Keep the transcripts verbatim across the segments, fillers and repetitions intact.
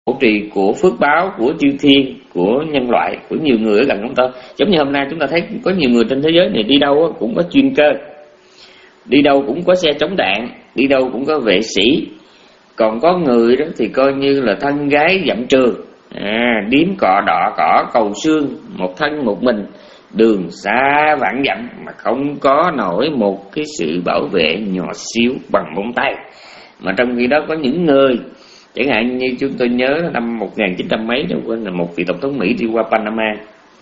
hộ trì của phước báo, của chư thiên, của nhân loại, của nhiều người ở gần chúng ta. Giống như hôm nay chúng ta thấy có nhiều người trên thế giới này đi đâu cũng có chuyên cơ, đi đâu cũng có xe chống đạn, đi đâu cũng có vệ sĩ. Còn có người đó thì coi như là thân gái dặm trường, à, điếm cọ đọ cỏ cầu xương, một thân một mình, đường xa vạn dặm mà không có nổi một cái sự bảo vệ nhỏ xíu bằng móng tay. Mà trong khi đó có những người, chẳng hạn như chúng tôi nhớ năm một nghìn chín trăm mấy, quên là một vị tổng thống Mỹ đi qua Panama,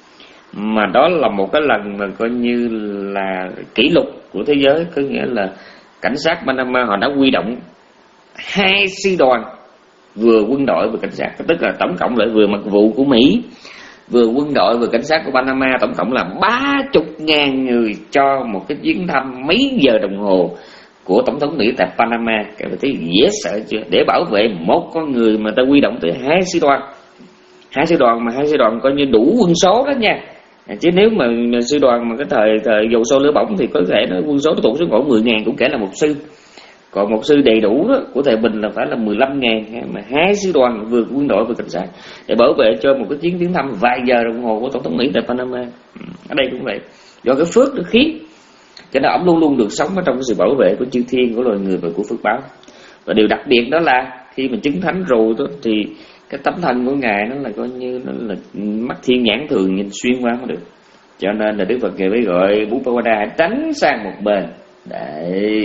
mà đó là một cái lần mà coi như là kỷ lục của thế giới. Có nghĩa là cảnh sát Panama họ đã huy động hai sư đoàn, vừa quân đội vừa cảnh sát, tức là tổng cộng lại vừa mật vụ của Mỹ, vừa quân đội vừa cảnh sát của Panama, tổng cộng là ba chục ngàn người cho một cái chuyến thăm mấy giờ đồng hồ của tổng thống Mỹ tại Panama. Các bạn thấy dễ sợ chưa? Để bảo vệ một con người mà ta huy động tới hai sư đoàn, hai sư đoàn mà hai sư đoàn coi như đủ quân số đó nha. Chứ nếu mà, mà sư đoàn mà cái thời thời dầu sôi lửa bỏng thì có thể nó quân số nó tụt xuống khoảng mười ngàn cũng kể là một sư. Còn một sư đầy đủ đó, của thời Bình là phải là mười lăm ngàn, mà hai sư đoàn vừa quân đội vừa cảnh sát để bảo vệ cho một cái chuyến viếng thăm vài giờ đồng hồ của tổng thống Mỹ tại Panama. Ở đây cũng vậy, do cái phước được khí, cho nên ông luôn luôn được sống ở trong cái sự bảo vệ của chư thiên, của loài người và của phước báo. Và điều đặc biệt đó là khi mà chứng thánh rồi đó, thì cái tấm thân của ngài nó là coi như nó là mắt thiên nhãn thường nhìn xuyên qua không được. Cho nên là Đức Phật ngài mới gọi Buddha hãy tránh sang một bên. Đấy.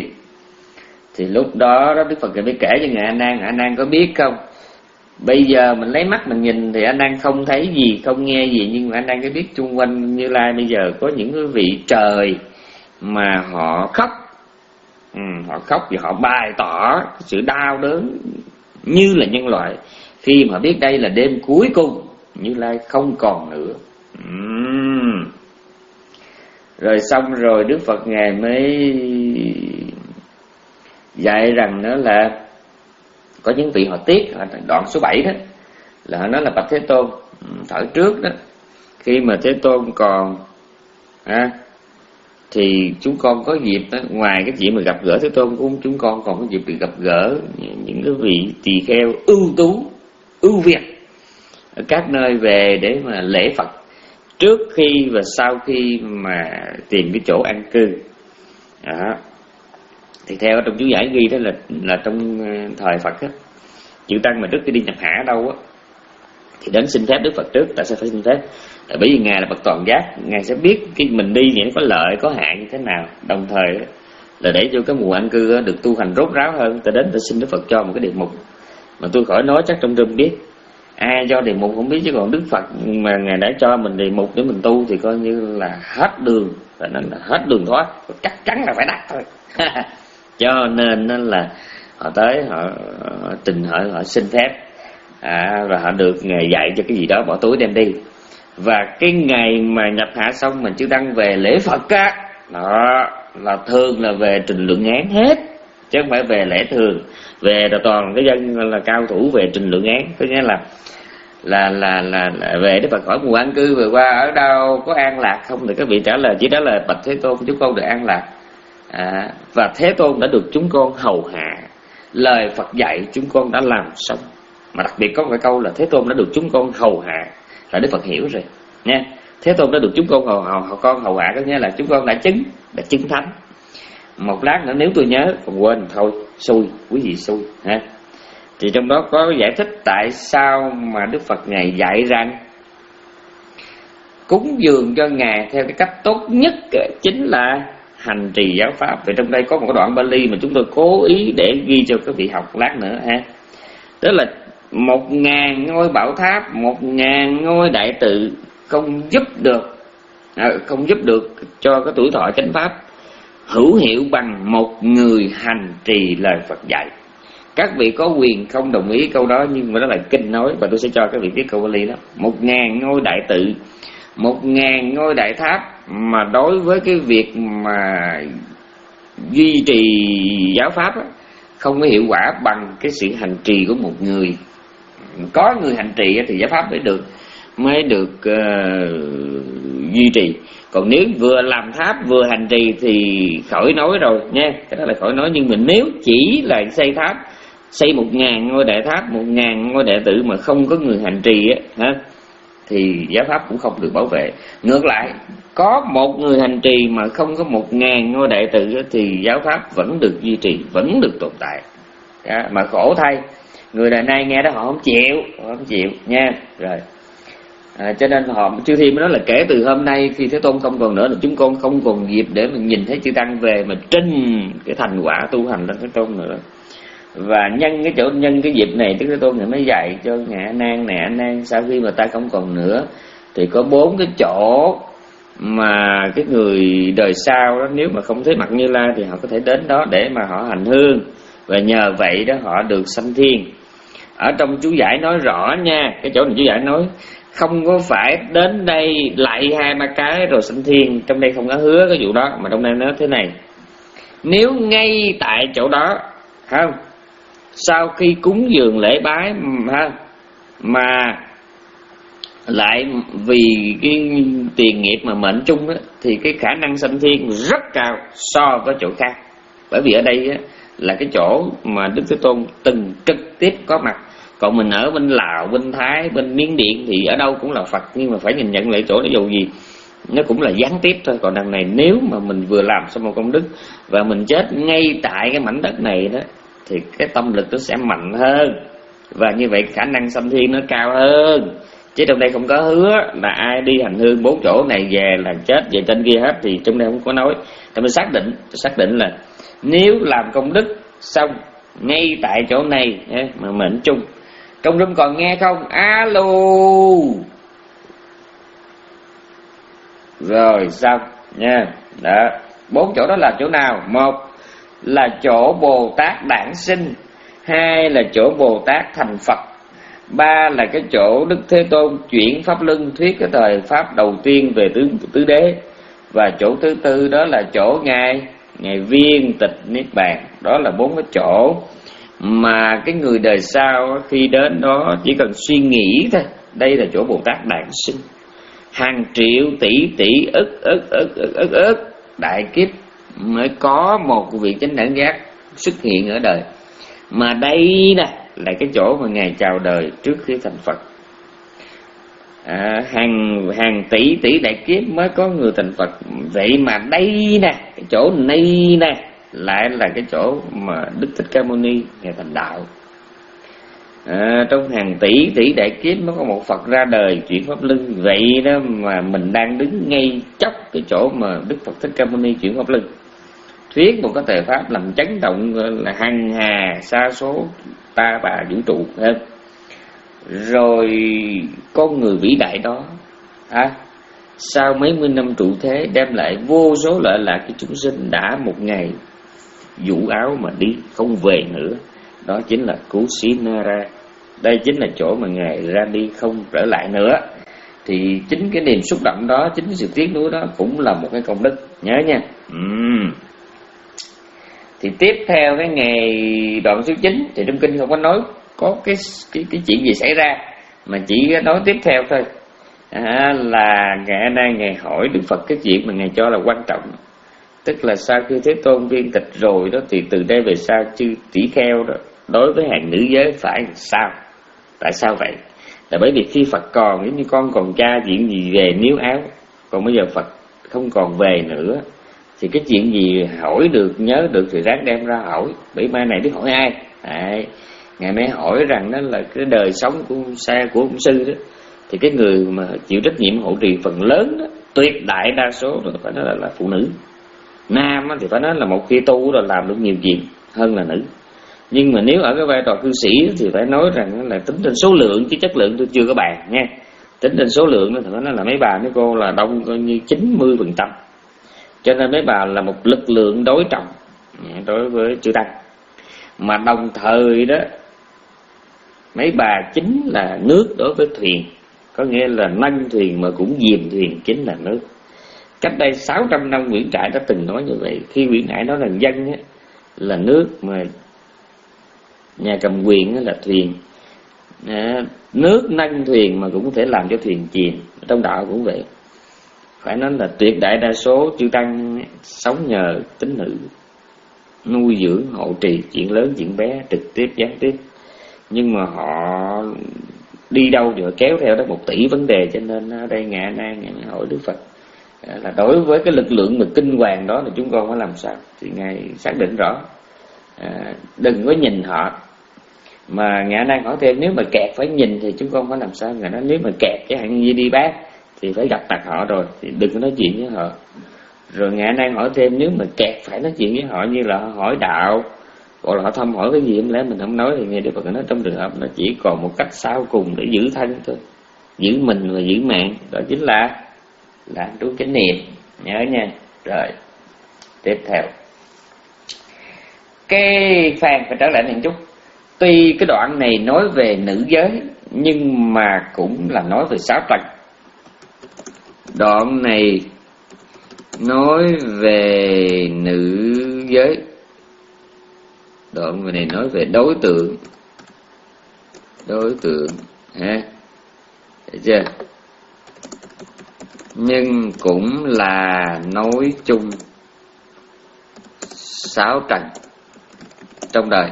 Thì lúc đó, đó Đức Phật mới kể cho ngài A Nan, A Nan có biết không? Bây giờ mình lấy mắt mình nhìn thì A Nan không thấy gì, không nghe gì, nhưng mà A Nan có biết chung quanh Như Lai bây giờ có những cái vị trời mà họ khóc, ừ, họ khóc và họ bày tỏ sự đau đớn như là nhân loại khi mà biết đây là đêm cuối cùng, Như Lai không còn nữa. uhm. Rồi xong rồi Đức Phật ngài mới dạy rằng đó là có những vị họ tiếc. Đoạn số bảy đó là họ nói là bạch Thế Tôn, thời trước đó khi mà Thế Tôn còn à, thì chúng con có dịp đó, ngoài cái chuyện mà gặp gỡ Thế Tôn của chúng con còn có dịp được gặp gỡ những cái vị tỳ kheo ưu tú, ưu việt ở các nơi về để mà lễ Phật trước khi và sau khi mà tìm cái chỗ an cư. Đó. Thì theo trong chú giải ghi đó là là trong thời Phật á, chư tăng mà trước khi đi nhập hạ ở đâu á thì đến xin phép Đức Phật trước. Tại sao phải xin phép? Tại bởi vì ngài là bậc toàn giác, ngài sẽ biết cái mình đi vậy có lợi có hại như thế nào, đồng thời là để cho cái mùa an cư được tu hành rốt ráo hơn. Ta đến ta xin Đức Phật cho một cái đề mục mà tôi khỏi nói chắc trong rừng biết. Ai cho đề mục không biết, chứ còn Đức Phật mà ngài đã cho mình đề mục để mình tu thì coi như là hết đường, và nên là hết đường thoát, chắc chắn là phải đắc thôi. Cho nên là họ tới họ, họ trình họ, họ xin phép, à, và họ được ngài dạy cho cái gì đó bỏ túi đem đi. Và cái ngày mà nhập hạ xong mình chưa đăng về lễ Phật á, đó là thường là về trình lượng án hết, chứ không phải về lễ thường. Về là toàn cái dân là cao thủ về trình lượng án, có nghĩa là là là là, là về để Phật hỏi mùa an cư vừa qua ở đâu, có an lạc không, thì các vị trả lời chỉ trả lời bạch Thế Tôn chúng con được an lạc. À, và Thế Tôn đã được chúng con hầu hạ, lời Phật dạy chúng con đã làm xong. Mà đặc biệt có một cái câu là Thế Tôn đã được chúng con hầu hạ, là Đức Phật hiểu rồi nha. Thế Tôn đã được chúng con hầu hầu, hầu con hầu hạ có nghĩa là chúng con đã chứng, đã chứng thánh. Một lát nữa nếu tôi nhớ còn quên thôi xui, quý vị xui ha. Thì trong đó có giải thích tại sao mà Đức Phật ngài dạy rằng cúng dường cho ngài theo cái cách tốt nhất chính là hành trì giáo pháp. Vì trong đây có một cái đoạn Bali mà chúng tôi cố ý để ghi cho các vị học lát nữa ha. Tức là một ngàn ngôi bảo tháp, một ngàn ngôi đại tự không giúp được, à, không giúp được cho cái tuổi thọ chánh pháp hữu hiệu bằng một người hành trì lời Phật dạy. Các vị có quyền không đồng ý câu đó, nhưng mà đó là kinh nói, và tôi sẽ cho các vị biết câu Bali đó. Một ngàn ngôi đại tự, một ngàn ngôi đại tháp, mà đối với cái việc mà duy trì giáo pháp á, không có hiệu quả bằng cái sự hành trì của một người. Có người hành trì thì giáo pháp mới được mới được uh, duy trì. Còn nếu vừa làm tháp vừa hành trì thì khỏi nói rồi nha, cái đó là khỏi nói. Nhưng mà nếu chỉ là xây tháp, xây một ngàn ngôi đại tháp, một ngàn ngôi đệ tử mà không có người hành trì á, ha, thì giáo pháp cũng không được bảo vệ. Ngược lại, có một người hành trì mà không có một ngàn ngôi đệ tử thì giáo pháp vẫn được duy trì, vẫn được tồn tại. Đó, mà khổ thay, người đời nay nghe đó họ không chịu, họ không chịu nha. Rồi, à, cho nên họ Chư Thiên mới nói là kể từ hôm nay khi Thế Tôn không còn nữa là chúng con không còn dịp để mình nhìn thấy chư tăng về mà trinh cái thành quả tu hành lên Thế Tôn nữa. Và nhân cái chỗ nhân cái dịp này Đức Thế Tôn này mới dạy cho ngài A Nan nè, A Nan sau khi mà ta không còn nữa thì có bốn cái chỗ mà cái người đời sau đó, nếu mà không thấy mặt Như Lai thì họ có thể đến đó để mà họ hành hương, và nhờ vậy đó họ được sanh thiên. Ở trong chú giải nói rõ nha, cái chỗ này chú giải nói không có phải đến đây lại hai ba cái rồi sanh thiên, trong đây không có hứa cái vụ đó, mà trong đây nói thế này: nếu ngay tại chỗ đó, không, sau khi cúng dường lễ bái ha, mà lại vì cái tiền nghiệp mà mệnh chung đó, thì cái khả năng sanh thiên rất cao so với chỗ khác. Bởi vì ở đây á, là cái chỗ mà Đức Thế Tôn từng trực tiếp có mặt. Còn mình ở bên Lào, bên Thái, bên Miến Điện thì ở đâu cũng là Phật, nhưng mà phải nhìn nhận lại chỗ đó dù gì nó cũng là gián tiếp thôi. Còn đằng này nếu mà mình vừa làm xong một công đức và mình chết ngay tại cái mảnh đất này đó, thì cái tâm lực nó sẽ mạnh hơn, và như vậy khả năng sanh thiên nó cao hơn. Chứ trong đây không có hứa là ai đi hành hương bốn chỗ này về là chết về trên kia hết, thì trong đây không có nói. Thì mình xác định xác định là nếu làm công đức xong ngay tại chỗ này mà mệnh chung. Trong room còn nghe không? Alo. Rồi xong nha. Đó, bốn chỗ đó là chỗ nào? Một là chỗ Bồ Tát đản sinh, hai là chỗ Bồ Tát thành Phật, ba là cái chỗ Đức Thế Tôn chuyển pháp luân thuyết cái thời pháp đầu tiên về tứ tứ đế, và chỗ thứ tư đó là chỗ ngài ngài viên tịch niết bàn. Đó là bốn cái chỗ mà cái người đời sau khi đến đó chỉ cần suy nghĩ thôi, đây là chỗ Bồ Tát đản sinh, hàng triệu tỷ tỷ ức ức ức ức ức ức đại kiếp mới có một vị chánh đẳng giác xuất hiện ở đời. Mà đây nè là cái chỗ mà ngài chào đời trước khi thành Phật. À, hàng hàng tỷ tỷ đại kiếp mới có người thành Phật. Vậy mà đây nè, cái chỗ này nè lại là cái chỗ mà Đức Thích Ca Mâu Ni ngài thành đạo. À, trong hàng tỷ tỷ đại kiếp mới có một Phật ra đời chuyển pháp luân. Vậy đó mà mình đang đứng ngay chốc cái chỗ mà Đức Phật Thích Ca Mâu Ni chuyển pháp luân, thuyết một cái thời pháp làm chấn động là hằng hà sa số ta bà vũ trụ hết. Rồi con người vĩ đại đó à, sau mấy mươi năm trụ thế đem lại vô số lợi lạc cho chúng sinh, đã một ngày vũ áo mà đi không về nữa. Đó chính là Kusinara. Đây chính là chỗ mà ngài ra đi không trở lại nữa. Thì chính cái niềm xúc động đó, chính cái sự tiếc nuối đó cũng là một cái công đức, nhớ nha. uhm. Thì tiếp theo cái ngày đoạn số chín thì trong kinh không có nói có cái cái, cái chuyện gì xảy ra, mà chỉ nói tiếp theo thôi. À, là ngài A Nan ngài hỏi Đức Phật cái chuyện mà ngài cho là quan trọng, tức là sau khi Thế Tôn viên tịch rồi đó thì từ đây về sau chư tỷ kheo đó đối với hàng nữ giới phải làm sao? Tại sao vậy? Là bởi vì khi Phật còn, giống như con còn cha chuyện gì về níu áo, còn bây giờ Phật không còn về nữa thì cái chuyện gì hỏi được, nhớ được thì ráng đem ra hỏi. Bởi mai này biết hỏi ai? Đấy, ngài mới hỏi rằng đó là cái đời sống của xa của ông sư đó, thì cái người mà chịu trách nhiệm hộ trì phần lớn đó, tuyệt đại đa số rồi phải nói là, là phụ nữ. Nam thì phải nói là một khi tu rồi làm được nhiều chuyện hơn là nữ. Nhưng mà nếu ở cái vai trò cư sĩ thì phải nói rằng là tính trên số lượng chứ chất lượng tôi chưa có bàn nha. Tính trên số lượng thì phải nói là mấy bà mấy cô là đông coi như chín mươi phần trăm. Cho nên mấy bà là một lực lượng đối trọng đối với chư tăng. Mà đồng thời đó mấy bà chính là nước đối với thuyền, có nghĩa là nâng thuyền mà cũng diềm thuyền chính là nước. Cách đây sáu trăm năm Nguyễn Trãi đã từng nói như vậy. Khi Nguyễn Trãi nói là dân á, là nước, mà nhà cầm quyền là thuyền. À, nước nâng thuyền mà cũng có thể làm cho thuyền chìm. Trong đạo cũng vậy. Phải nói là tuyệt đại đa số chư tăng sống nhờ tính nữ. nuôi dưỡng hộ trì chuyện lớn chuyện bé, trực tiếp gián tiếp. Nhưng mà họ đi đâu rồi kéo theo đó một tỷ vấn đề. Cho nên ở đây Ngài A Nan Ngài hỏi Đức Phật là đối với cái lực lượng mà kinh hoàng đó là chúng con phải làm sao. Thì Ngài xác định rõ, à, đừng có nhìn họ. Mà Ngài A Nan hỏi thêm, nếu mà kẹt phải nhìn thì chúng con phải làm sao. Ngài nói nếu mà kẹt chẳng hạn như đi bác thì phải gặp mặt họ rồi, thì đừng có nói chuyện với họ. Rồi Ngài A Nan hỏi thêm, nếu mà kẹt phải nói chuyện với họ, như là họ hỏi đạo hoặc là họ thăm hỏi cái gì không lẽ mình không nói. Thì Ngài Đức Phật nói trong trường hợp nó chỉ còn một cách sau cùng để giữ thân thôi, giữ mình và giữ mạng, đó chính là là trú chánh niệm, nhớ nha. Rồi tiếp theo cái Phan phải trở lại một chút. Tuy cái đoạn này nói về nữ giới nhưng mà cũng là nói về sáu trần. Đoạn này nói về nữ giới, đoạn này nói về đối tượng, đối tượng ha, thấy chưa? Nhưng cũng là nói chung sáu trần trong đời.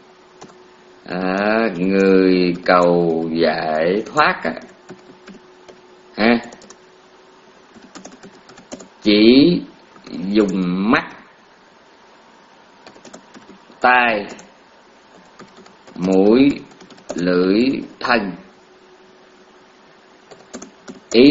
À, người cầu giải thoát à, ha, chỉ dùng mắt, tai, mũi, lưỡi, thân, ý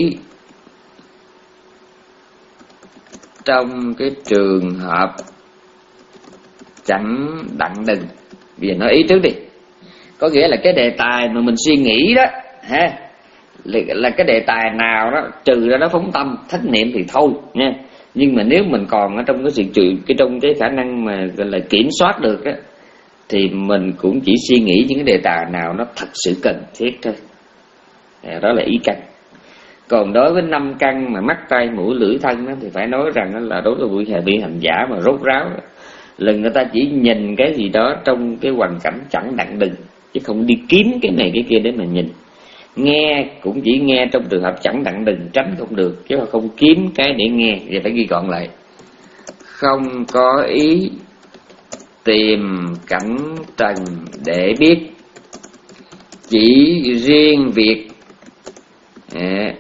trong cái trường hợp chẳng đặng đừng. Bây giờ nói ý trước đi. Có nghĩa là cái đề tài mà mình suy nghĩ đó ha, là, là cái đề tài nào đó trừ ra nó phóng tâm thất niệm thì thôi nha. Nhưng mà nếu mình còn ở trong cái sự trừ cái trong cái khả năng mà gọi là kiểm soát được á, thì mình cũng chỉ suy nghĩ những cái đề tài nào nó thật sự cần thiết thôi. Đó là ý căn. Còn đối với năm căn mà mắt, tay, mũi, lưỡi, thân đó, thì phải nói rằng là đối với vị vị hành giả mà rốt ráo đó, là người ta chỉ nhìn cái gì đó trong cái hoàn cảnh chẳng đặng đừng, chứ không đi kiếm cái này cái kia để mà nhìn. Nghe cũng chỉ nghe trong trường hợp chẳng đặng đừng, tránh không được, chứ không kiếm cái để nghe. Vậy phải ghi gọn lại. Không có ý tìm cảnh trần để biết, chỉ riêng việc à,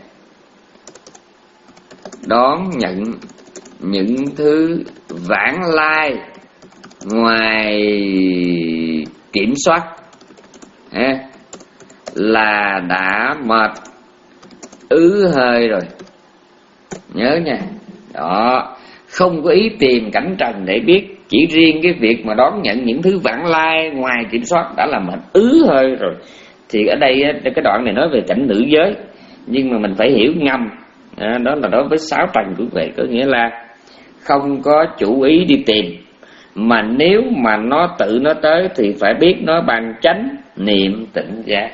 đón nhận những thứ vãng lai ngoài kiểm soát à, là đã mệt ứ hơi rồi. Nhớ nha. Đó, không có ý tìm cảnh trần để biết, chỉ riêng cái việc mà đón nhận những thứ vãng lai ngoài kiểm soát đã là mệt ứ hơi rồi. Thì ở đây cái đoạn này nói về cảnh nữ giới, nhưng mà mình phải hiểu ngầm à, đó là đối với sáu trần của vậy. Có nghĩa là không có chủ ý đi tìm, mà nếu mà nó tự nó tới thì phải biết nó bằng chánh niệm tỉnh giác.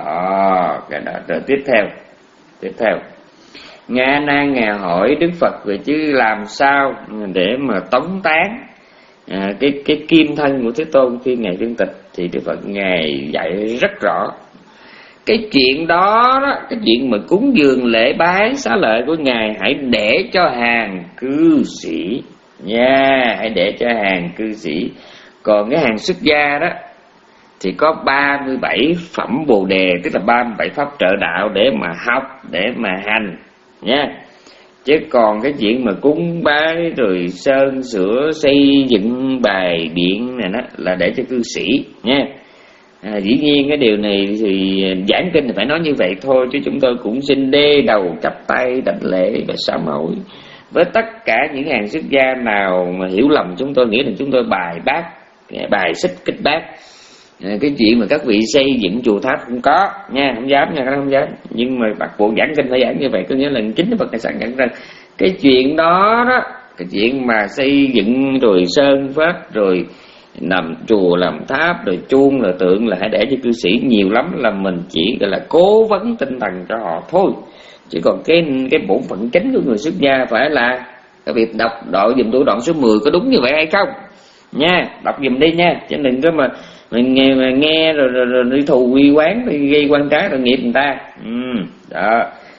Đó, cái đó. Rồi tiếp theo tiếp theo Ngài A Nan Ngài hỏi Đức Phật về chứ làm sao để mà tống tán à, cái cái kim thân của Thế Tôn khi Ngài viên tịch. Thì Đức Phật Ngài dạy rất rõ cái chuyện đó, đó cái chuyện mà cúng dường lễ bái xá lợi của Ngài hãy để cho hàng cư sĩ nha, hãy để cho hàng cư sĩ. Còn cái hàng xuất gia đó thì có ba mươi bảy phẩm bồ đề, tức là ba mươi bảy pháp trợ đạo để mà học, để mà hành nha. Chứ còn cái chuyện mà cúng bái rồi sơn sửa xây dựng bài biện này đó là để cho cư sĩ nha. À, dĩ nhiên cái điều này thì giảng kinh thì phải nói như vậy thôi, chứ chúng tôi cũng xin đê đầu chắp tay đảnh lễ và sám hối với tất cả những hàng xuất gia nào mà hiểu lầm chúng tôi, nghĩ là chúng tôi bài bác, bài xích kích bác à, cái chuyện mà các vị xây dựng chùa tháp không có nha, không dám nha, không dám. Nhưng mà bắt buộc giảng kinh phải giảng như vậy, có nghĩa là chính Phật Đại Sẵn nhận rằng cái chuyện đó đó, cái chuyện mà xây dựng rồi sơn pháp rồi làm chùa làm tháp rồi chuông rồi tượng là hãy để cho cư sĩ, nhiều lắm là mình chỉ gọi là cố vấn tinh thần cho họ thôi. Chứ còn cái cái bổn phận chính của người xuất gia phải là cái việc đọc đội dùm tôi đoạn số mười có đúng như vậy hay không nha, đọc dùm đi nha, chứ đừng có mà mình nghe mà nghe rồi, rồi, rồi đi thù quy quán, đi gây quan trái rồi nghiệp người ta. Ừ, đó.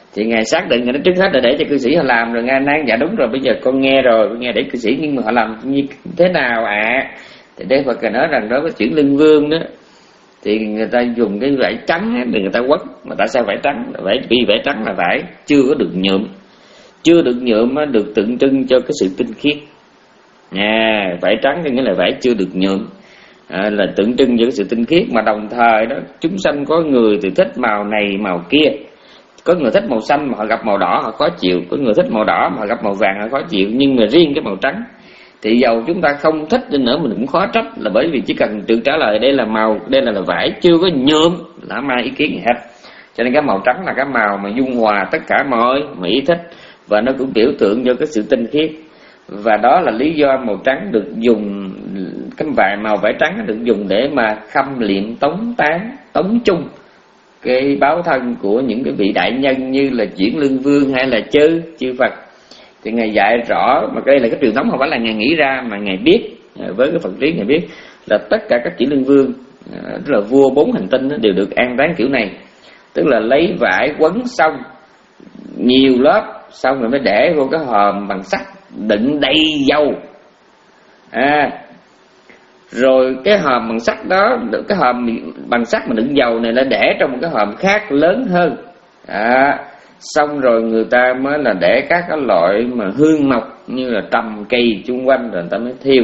Thì Ngài xác định, Ngài nói trước hết là để cho cư sĩ họ làm, rồi Ngài nói dạ đúng rồi, bây giờ con nghe rồi, con nghe để cư sĩ, nhưng mà họ làm như thế nào ạ? À? Thì Đức Phật nói rằng đối với chuyển lưng vương đó thì người ta dùng cái vải trắng để người ta quất. Mà tại sao vải trắng? Vải vì vải trắng là vải chưa có được nhuộm, chưa được nhuộm được tượng trưng cho cái sự tinh khiết. À, vải trắng có nghĩa là vải chưa được nhuộm, à, là tượng trưng cho cái sự tinh khiết. Mà đồng thời đó, chúng sanh có người thì thích màu này màu kia, có người thích màu xanh mà họ gặp màu đỏ họ khó chịu, có người thích màu đỏ mà họ gặp màu vàng họ khó chịu. Nhưng mà riêng cái màu trắng thì dầu chúng ta không thích đi nữa mình cũng khó trách, là bởi vì chỉ cần tự trả lời đây là màu, đây là, là vải chưa có nhuộm là không ai ý kiến gì hết. Cho nên cái màu trắng là cái màu mà dung hòa tất cả mọi mỹ thích, và nó cũng biểu tượng cho cái sự tinh khiết. Và đó là lý do màu trắng được dùng, cái vải màu vải trắng được dùng để mà khâm liệm tống tán, tống chung cái báo thân của những cái vị đại nhân như là Chuyển Lương Vương hay là chư chư Phật. Thì Ngài dạy rõ, mà đây là cái truyền thống không phải là Ngài nghĩ ra, mà Ngài biết với cái Phật trí, Ngài biết là tất cả các Chuyển Lương Vương, tức là vua bốn hành tinh đều được an táng kiểu này. Tức là lấy vải quấn xong nhiều lớp, xong rồi mới để vô cái hòm bằng sắt đựng đầy dầu. À, rồi cái hòm bằng sắt đó, cái hòm bằng sắt mà đựng dầu này là để trong một cái hòm khác lớn hơn. À, xong rồi người ta mới là để các cái loại mà hương mộc như là trầm cây chung quanh, rồi người ta mới thiêu.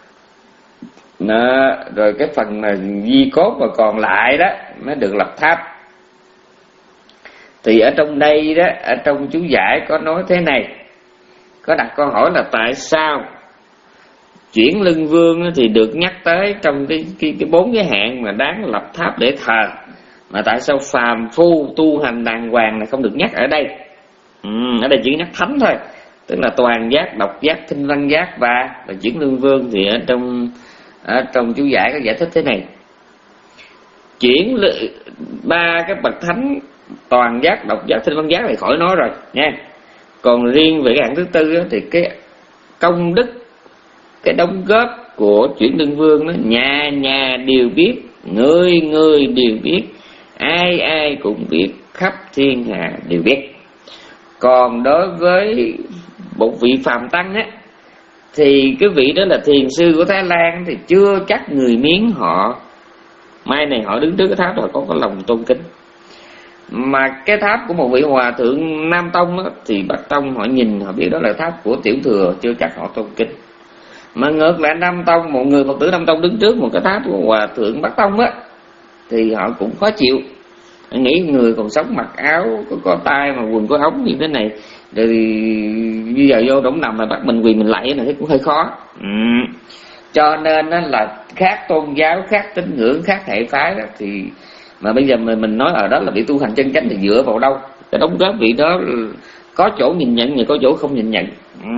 Đó, rồi cái phần mà di cốt mà còn lại đó mới được lập tháp. Thì ở trong đây đó, ở trong chú giải có nói thế này, có đặt câu hỏi là tại sao Chuyển Lưng Vương thì được nhắc tới trong cái cái cái bốn cái hạng mà đáng lập tháp để thờ, mà tại sao phàm phu tu hành đàng hoàng là không được nhắc ở đây? Ừ, ở đây chỉ nhắc thánh thôi, tức là toàn giác, độc giác, thinh văn giác và và Chuyển Lưng Vương. Thì ở trong ở trong chú giải có giải thích thế này: chuyển ba cái bậc thánh toàn giác, độc giác, thinh văn giác thì khỏi nói rồi nha. Còn riêng về cái hạng thứ tư đó, thì cái công đức, cái đóng góp của Chuyển Lưng Vương đó, nhà nhà đều biết, người người đều biết, ai ai cũng biết, khắp thiên hạ đều biết. Còn đối với một vị phàm tăng á, thì cái vị đó là thiền sư của Thái Lan, thì chưa chắc người Miến họ mai này họ đứng trước cái tháp đó có có lòng tôn kính. Mà cái tháp của một vị hòa thượng Nam Tông á, thì Bắc Tông họ nhìn họ biết đó là tháp của tiểu thừa, chưa chắc họ tôn kính. Mà ngược lại Nam Tông, một người Phật tử Nam Tông đứng trước một cái tháp của hòa thượng Bắc Tông á, thì họ cũng khó chịu. Họ nghĩ người còn sống mặc áo có, có tay mà quần có ống như thế này, rồi bây giờ vô đống nằm là bắt mình quỳ mình lạy này cũng hơi khó. Ừ. Cho nên đó là khác tôn giáo, khác tín ngưỡng, khác hệ phái đó, thì mà bây giờ mình, mình nói ở đó là vị tu hành chân chánh thì dựa vào đâu? Cái đóng góp vị đó có chỗ nhìn nhận, nhưng có chỗ không nhìn nhận. Ừ.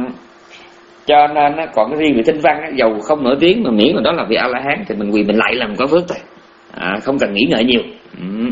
Cho nên đó, còn cái riêng vị Thinh Văn đó, dầu không nổi tiếng mà miễn là đó là vị A La Hán thì mình quỳ mình lạy làm có phước thôi, à, không cần nghĩ ngợi nhiều. Ừ.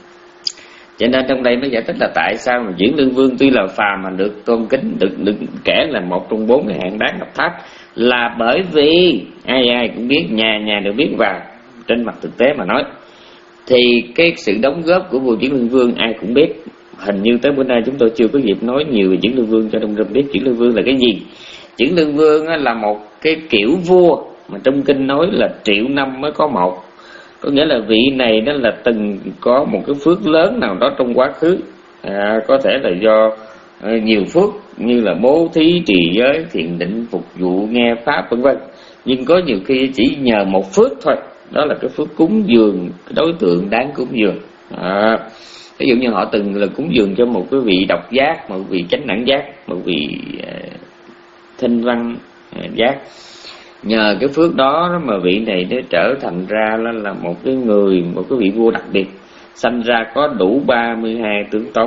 Cho nên trong đây nó giải thích là tại sao mà Chuyển Lương Vương tuy là phàm mà được tôn kính, được được kể là một trong bốn cái hạng đáng lập tháp, là bởi vì ai ai cũng biết, nhà nhà đều biết. Và trên mặt thực tế mà nói thì cái sự đóng góp của vua Chuyển Lương Vương ai cũng biết. Hình như tới bữa nay chúng tôi chưa có dịp nói nhiều về Chuyển Lương Vương, cho đông râm biết Chuyển Lương Vương là cái gì. Chuyển Lương Vương là một cái kiểu vua mà trong kinh nói là triệu năm mới có một. Có nghĩa là vị này đó là từng có một cái phước lớn nào đó trong quá khứ, à, có thể là do à, nhiều phước như là bố thí, trì giới, thiền định, phục vụ, nghe pháp vân vân. Nhưng có nhiều khi chỉ nhờ một phước thôi, đó là cái phước cúng dường đối tượng đáng cúng dường. À, ví dụ như họ từng là cúng dường cho một cái vị độc giác, một vị chánh đẳng giác, một vị à, thinh văn à, giác. Nhờ cái phước đó mà vị này nó trở thành ra là một cái người, một cái vị vua đặc biệt, sanh ra có đủ ba mươi hai tướng tốt.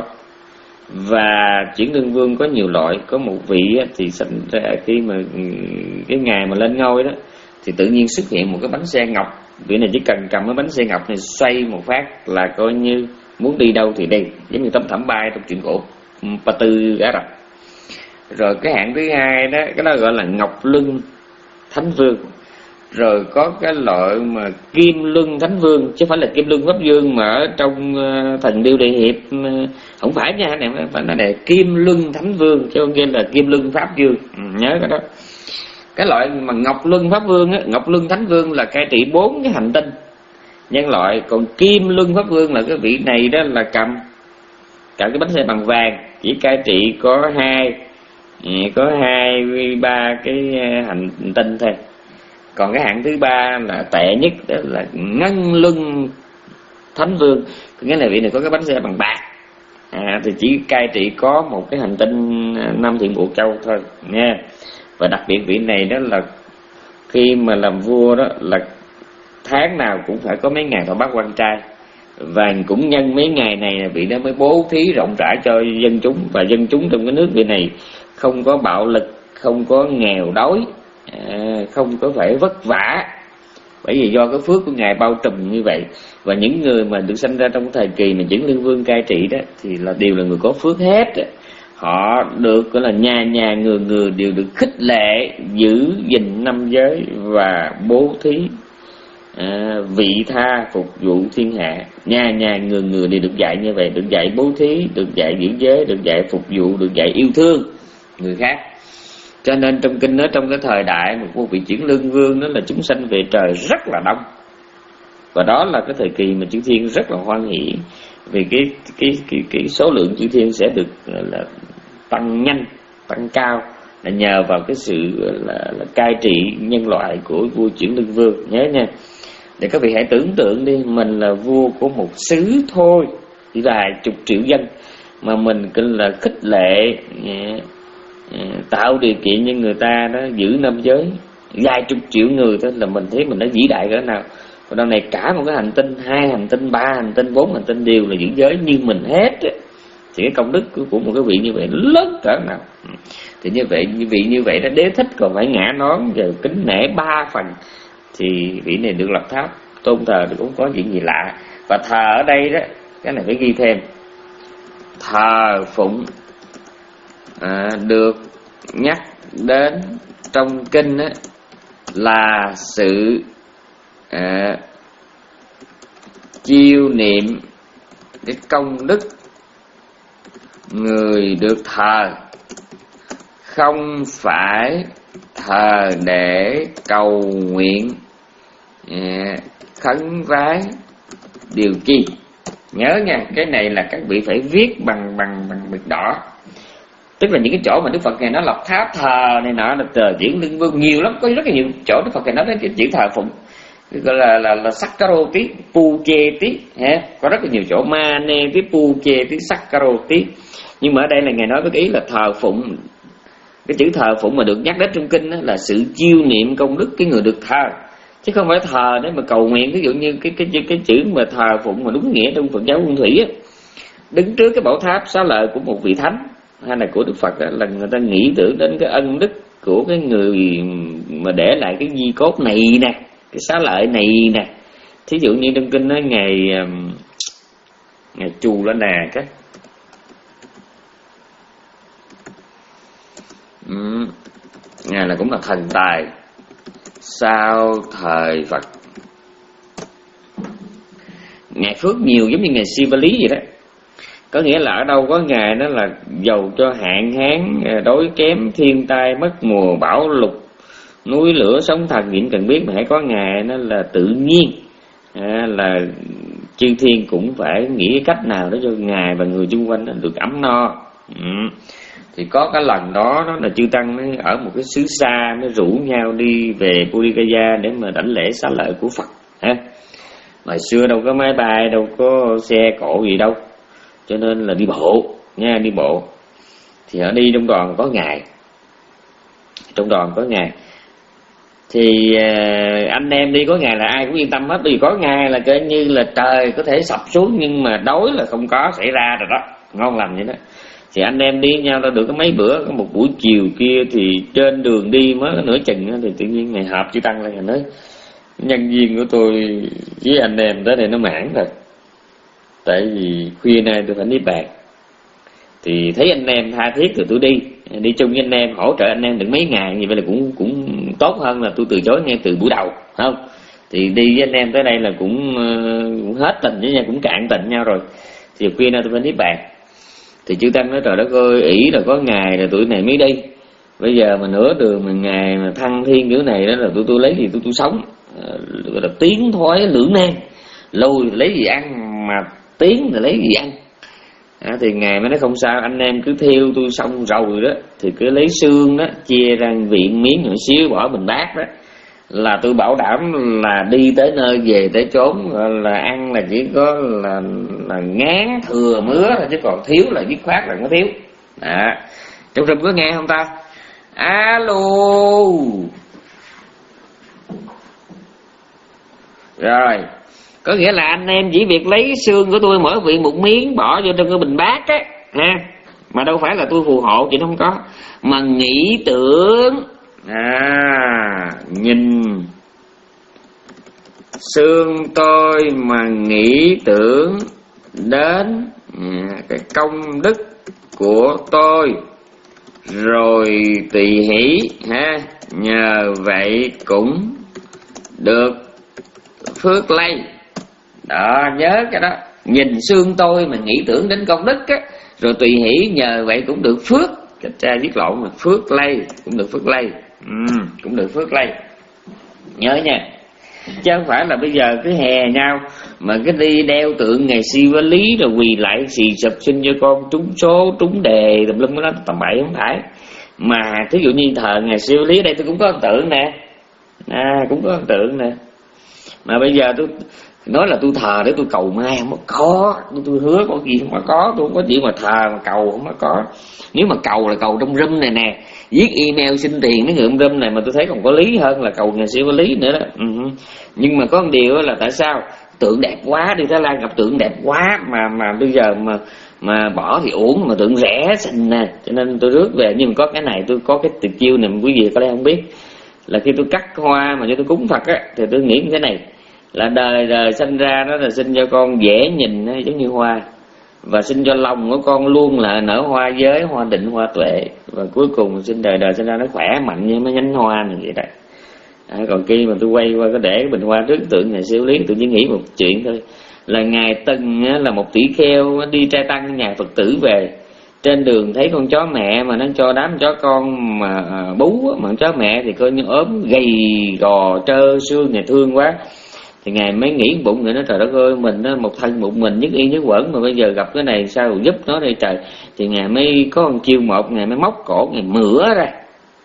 Và Chuyển Lương Vương có nhiều loại. Có một vị thì sanh ra khi mà cái ngày mà lên ngôi đó thì tự nhiên xuất hiện một cái bánh xe ngọc. Vị này chỉ cần cầm cái bánh xe ngọc này xoay một phát là coi như muốn đi đâu thì đi, giống như tấm thảm bay trong chuyện cổ Pa Tư Ả Rập. Rồi cái hạng thứ hai đó, cái đó gọi là Ngọc Lưng Thánh Vương. rồi có cái loại mà Kim Luân Thánh Vương, chứ phải là Kim Luân Pháp Vương mà ở trong uh, Thần Điêu Đại Hiệp uh, không phải nha, này phải nói là Kim Luân Thánh Vương chứ không nghe là Kim Luân Pháp Vương. Ừ, nhớ cái đó. Cái loại mà Ngọc Luân Pháp Vương á, Ngọc Luân Thánh Vương là cai trị bốn cái hành tinh nhân loại, còn Kim Luân Pháp Vương là cái vị này đó là cầm cầm cái bánh xe bằng vàng, chỉ cai trị có hai có hai ba cái hành tinh thôi. Còn cái hạng thứ ba là tệ nhất, đó là Ngân Luân Thánh Vương, nghĩa là vị này có cái bánh xe bằng bạc, à, thì chỉ cai trị có một cái hành tinh Nam Thiện Bộ Châu thôi nha. Và đặc biệt vị này đó là khi mà làm vua đó là tháng nào cũng phải có mấy ngày thọ bát quan trai, và cũng nhân mấy ngày này là vị đó mới bố thí rộng rãi cho dân chúng, và dân chúng trong cái nước vị này không có bạo lực, không có nghèo đói, à, không có phải vất vả, bởi vì do cái phước của ngài bao trùm như vậy. Và những người mà được sanh ra trong thời kỳ mà Chuyển Lương Vương cai trị đó thì là đều là người có phước hết. Họ được gọi là nhà nhà người người đều được khích lệ giữ gìn năm giới và bố thí, à, vị tha phục vụ thiên hạ. Nhà nhà người người đều được dạy như vậy, được dạy bố thí, được dạy giữ giới, được dạy phục vụ, được dạy yêu thương người khác. Cho nên trong kinh đó, trong cái thời đại một vị Chuyển Lương Vương đó là chúng sanh về trời rất là đông, và đó là cái thời kỳ mà chư thiên rất là hoan hỷ, vì cái cái cái cái số lượng chư thiên sẽ được là tăng nhanh, tăng cao, là nhờ vào cái sự là, là cai trị nhân loại của vua Chuyển Lương Vương. Nhớ nha, để các vị hãy tưởng tượng đi, mình là vua của một xứ thôi, vài chục triệu dân, mà mình cần là khích lệ, tạo điều kiện cho người ta đó giữ năm giới vài chục triệu người thôi, là mình thấy mình đã vĩ đại cỡ nào. Còn đằng này cả một cái hành tinh, hai hành tinh, ba hành tinh, bốn hành tinh đều là giữ giới như mình hết ấy. Thì cái công đức của, của một cái vị như vậy lớn cỡ nào. Thì như vậy, như vị như vậy đó, Đế Thích còn phải ngã nón giờ kính nể ba phần, thì vị này được lập tháp tôn thờ thì cũng có chuyện gì lạ. Và thờ ở đây đó, cái này phải ghi thêm, thờ phụng à, được nhắc đến trong kinh á, là sự à, chiêu niệm cái công đức người được thờ, không phải thờ để cầu nguyện à, khấn vái điều chi. Nhớ nha, cái này là các vị phải viết bằng bằng bằng mực đỏ. Tức là những cái chỗ mà Đức Phật Ngài nói lập tháp thờ này nọ là tờ Chuyển Lương Vương nhiều lắm, có rất là nhiều chỗ Đức Phật Ngài nói đến chữ thờ phụng, gọi là là là Sakkaro tí, pu che tí, ha, có rất là nhiều chỗ ma ne tí, pu che tí, Sakkaro tí. Nhưng mà ở đây là Ngài nói với cái ý là thờ phụng. Cái chữ thờ phụng mà được nhắc đến trong kinh đó là sự chiêu niệm công đức cái người được thờ, chứ không phải thờ để mà cầu nguyện. Ví dụ như cái cái cái, cái chữ mà thờ phụng mà đúng nghĩa trong Phật giáo Nguyên Thủy á, đứng trước cái bảo tháp xá lợi của một vị thánh hay là của Đức Phật đó, là người ta nghĩ tưởng đến cái ân đức của cái người mà để lại cái di cốt này nè, cái xá lợi này nè. Thí dụ như trong kinh nói ngày ngày Chù La Nà cái ừ, ngài là cũng là thần tài sau thời Phật, ngài phước nhiều giống như ngài Siva Lý vậy đó. Có nghĩa là ở đâu có ngài đó là giàu cho hạn hán, đói kém, thiên tai, mất mùa, bão lụt, núi lửa, sóng thần, những cần biết mà hãy có ngài nó là tự nhiên, à, là chư thiên cũng phải nghĩ cách nào để cho ngài và người chung quanh được ấm no. Ừ. Thì có cái lần đó, đó là chư tăng nó ở một cái xứ xa, nó rủ nhau đi về Bodhigaya để mà đảnh lễ xá lợi của Phật. Ha? Hồi xưa đâu có máy bay, đâu có xe cộ gì đâu, cho nên là đi bộ nha, đi bộ. Thì ở đi trong đoàn có ngài, trong đoàn có ngài thì anh em đi có ngài là ai cũng yên tâm hết, vì có ngài là coi như là trời có thể sập xuống nhưng mà đói là không có xảy ra rồi đó, ngon lành vậy đó. Thì anh em đi nhau đã được có mấy bữa, có một buổi chiều kia thì trên đường đi mới nửa chừng thì tự nhiên ngày họp chư tăng lại, nói nhân viên của tôi với anh em tới đây nó mãn rồi, tại vì khuya nay tôi phải đi bàn, thì thấy anh em tha thiết thì tôi đi. đi chung với anh em, hỗ trợ anh em được mấy ngày, như vậy là cũng cũng tốt hơn là tôi từ chối ngay từ buổi đầu, không? Thì đi với anh em tới đây là cũng, cũng hết tình với nhau, cũng cạn tình nhau rồi. Thì khuyên ra tôi phải Niết Bàn. Thì chư Tăng nói trời đất ơi, ỷ là có ngày là tuổi này mới đi, bây giờ mà nửa đường mà ngày mà thăng thiên kiểu này đó là tôi tôi lấy gì tôi tôi sống, gọi là tiến thoái lưỡng nan, lùi lấy gì ăn mà tiến thì lấy gì ăn. À, thì ngài mới nói không sao, anh em cứ theo tôi xong rồi đó thì cứ lấy xương đó chia ra viện miếng nhỏ xíu bỏ bình bát đó, là tôi bảo đảm là đi tới nơi về tới chốn là ăn là chỉ có là là ngán thừa mứa thôi, chứ còn thiếu là dứt khoát là có thiếu. À, trong rừng có nghe không ta? Alo. Rồi, có nghĩa là anh em chỉ việc lấy xương của tôi mỗi vị một miếng bỏ vô trong cái bình bát á, ha, mà đâu phải là tôi phù hộ, chị không có, mà nghĩ tưởng, à, nhìn xương tôi mà nghĩ tưởng đến à, cái công đức của tôi, rồi tùy hỷ, ha, nhờ vậy cũng được phước lây. Đó, nhớ cái đó, nhìn xương tôi mà nghĩ tưởng đến công đức á, rồi tùy hỷ nhờ vậy cũng được phước. Cách cha viết lộn mà, phước lây, cũng được phước lây, ừ, cũng được phước lây. Nhớ nha, chứ không phải là bây giờ cứ hè nhau mà cái đi đeo tượng ngày Siva Lý rồi quỳ lại xì sụp xin cho con trúng số trúng đề tùm lum, đó tầm bậy, không phải. Mà thí dụ như thờ ngày Siva Lý ở đây tôi cũng có ấn tượng nè, à, cũng có ấn tượng nè. Mà bây giờ tôi nói là tôi thờ để tôi cầu mai không có, tôi, tôi hứa có gì không có, có tôi không có chuyện mà thờ mà cầu không có. Nếu mà cầu là cầu trong room này nè, viết email xin tiền cái người room này, mà tôi thấy còn có lý hơn là cầu ngày siêu có lý nữa đó. Uh-huh. Nhưng mà có một điều là tại sao tượng đẹp quá, đi Thái Lan gặp tượng đẹp quá mà mà bây giờ mà mà bỏ thì uổng, mà tượng rẻ xinh nè, cho nên tôi rước về. Nhưng mà có cái này, tôi có cái tuyệt chiêu này quý vị có lẽ không biết, là khi tôi cắt hoa mà cho tôi cúng Phật á, thì tôi nghĩ cái này là đời đời sinh ra đó là sinh cho con dễ nhìn giống như hoa, và sinh cho lòng của con luôn là nở hoa giới, hoa định, hoa tuệ, và cuối cùng sinh đời đời sinh ra nó khỏe mạnh như mấy nhánh hoa này vậy đó. À, còn khi mà tôi quay qua có để cái bình hoa trước tượng ngày siêu lý, tôi chỉ nghĩ một chuyện thôi, là ngài từng là một tỷ kheo đi trai tăng nhà Phật tử về, trên đường thấy con chó mẹ mà nó cho đám chó con mà bú, mà con chó mẹ thì coi như ốm gầy gò trơ xương, ngài thương quá. Thì ngài mới nghĩ bụng người nó trời đất ơi, mình đó, một thân một mình nhất y nhất quẩn, mà bây giờ gặp cái này sao giúp nó đây trời. Thì ngài mới có một chiêu một, ngài mới móc cổ, ngài mửa ra,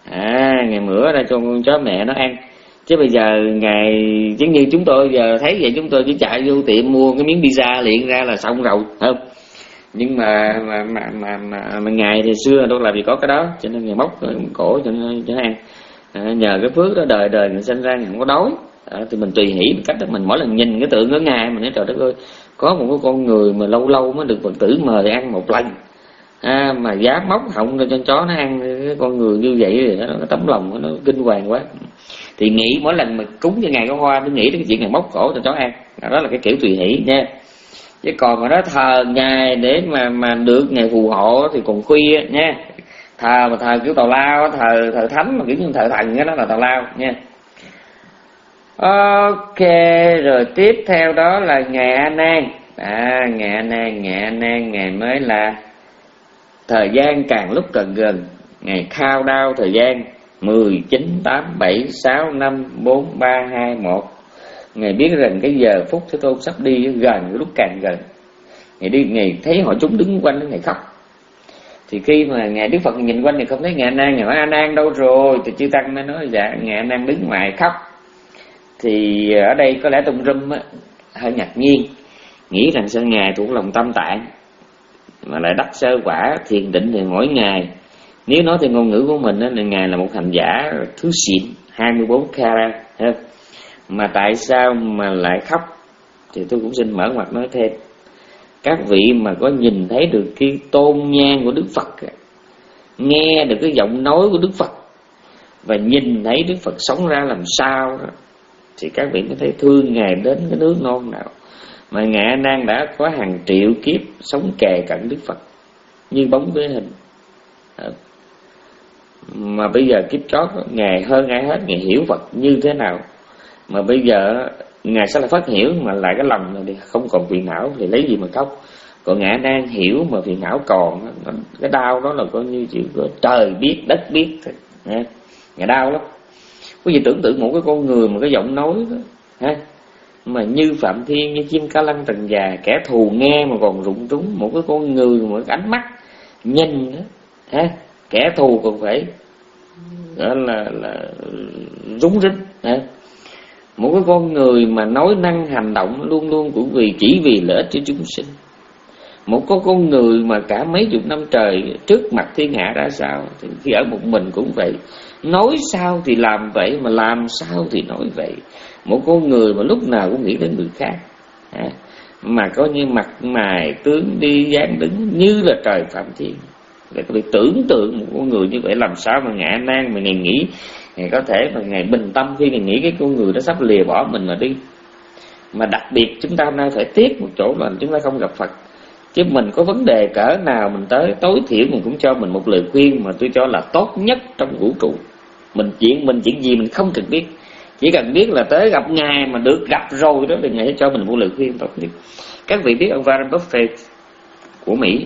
à, ngài mửa ra cho con chó mẹ nó ăn. Chứ bây giờ ngài giống như chúng tôi giờ thấy vậy, chúng tôi chỉ chạy vô tiệm mua cái miếng pizza liền ra là xong rồi, không? Nhưng mà mà mà mà, mà, mà ngài thì xưa đâu làm gì có cái đó, cho nên ngài móc cổ cho nó, cho nó ăn. À, nhờ cái phước đó đời đời mình sinh ra ngài không có đói. À, thì mình tùy hỷ một cách đó, mình mỗi lần nhìn cái tượng ở ngài mình nói trời đất ơi, có một cái con người mà lâu lâu mới được Phật tử mời ăn một lần, à, mà dám móc họng cho chó nó ăn, cái con người như vậy thì nó, nó tấm lòng nó kinh hoàng quá. Thì nghĩ mỗi lần mà cúng cho ngài có hoa, tôi nghĩ đến cái chuyện ngài móc cổ cho chó ăn, đó là cái kiểu tùy hỷ nha. Chứ còn mà nó thờ ngài để mà mà được ngài phù hộ thì còn khuya nha. Thờ mà thờ kiểu tào lao, thờ thờ thánh mà kiểu như thờ thần đó, đó là tào lao nha. Ok, rồi tiếp theo đó là ngày A Nan. À, ngày A Nan, ngày A Nan ngày mới là thời gian càng lúc càng gần, ngày count down thời gian mười, chín, tám, bảy, sáu, năm, bốn, ba, hai, một. Ngài biết rằng cái giờ phút Thế Tôn sắp đi gần, lúc càng gần. Ngài đi, Ngài thấy họ chúng đứng quanh, Ngài khóc. Thì khi mà Ngài Đức Phật nhìn quanh thì không thấy Ngài A Nan, Ngài hỏi A Nan đâu rồi? Thì chư Tăng mới nói dạ Ngài A Nan đứng ngoài khóc. Thì ở đây có lẽ Tông Râm á, hơi ngạc nhiên, nghĩ rằng sao Ngài thuộc lòng Tâm Tạng mà lại đắc sơ quả thiền định thì mỗi ngày. Nếu nói theo ngôn ngữ của mình á, là Ngài là một hành giả thứ xịn, hai mươi bốn carat, mà tại sao mà lại khóc? Thì tôi cũng xin mở mặt nói thêm, các vị mà có nhìn thấy được cái tôn nhan của Đức Phật, nghe được cái giọng nói của Đức Phật, và nhìn thấy Đức Phật sống ra làm sao đó, thì các vị mới thấy thương Ngài đến cái nước non nào. Mà Ngài A Nan đã có hàng triệu kiếp sống kề cận Đức Phật như bóng với hình. Mà bây giờ kiếp chót Ngài hơn ai hết, Ngài hiểu Phật như thế nào. Mà bây giờ Ngài sẽ là phát hiểu mà lại cái lòng này không còn phiền não thì lấy gì mà khóc. Còn Ngài đang hiểu mà phiền não còn, cái đau đó là coi như chỉ có trời biết đất biết thôi. Ngài đau lắm. Quý vị tưởng tượng một cái con người mà cái giọng nói đó, ha, mà như Phạm Thiên, như chim ca lăng trần già, kẻ thù nghe mà còn rụng rúng. Một cái con người mà cái ánh mắt nhìn đó, ha, kẻ thù còn phải đó là, là rúng rinh, ha. Một cái con người mà nói năng hành động luôn luôn cũng vì chỉ vì lợi ích cho chúng sinh. Một cái con người mà cả mấy chục năm trời trước mặt thiên hạ ra sao, thì khi ở một mình cũng vậy. Nói sao thì làm vậy, mà làm sao thì nói vậy. Một con người mà lúc nào cũng nghĩ đến người khác, à, mà coi như mặt mày tướng đi dáng đứng như là trời Phạm Thiên. Để các vị tưởng tượng một con người như vậy làm sao mà ngạ nan mà Ngài nghĩ, Ngài có thể mà Ngài bình tâm khi Ngài nghĩ cái con người đó sắp lìa bỏ mình mà đi. Mà đặc biệt chúng ta hôm nay phải tiếc một chỗ là chúng ta không gặp Phật. Chứ mình có vấn đề cỡ nào mình tới, tối thiểu mình cũng cho mình một lời khuyên mà tôi cho là tốt nhất trong vũ trụ. Mình chuyện mình chuyện gì mình không cần biết, chỉ cần biết là tới gặp Ngài mà được gặp rồi đó thì Ngài sẽ cho mình một lời khuyên tốt nhất. Các vị biết ông Warren Buffett của Mỹ,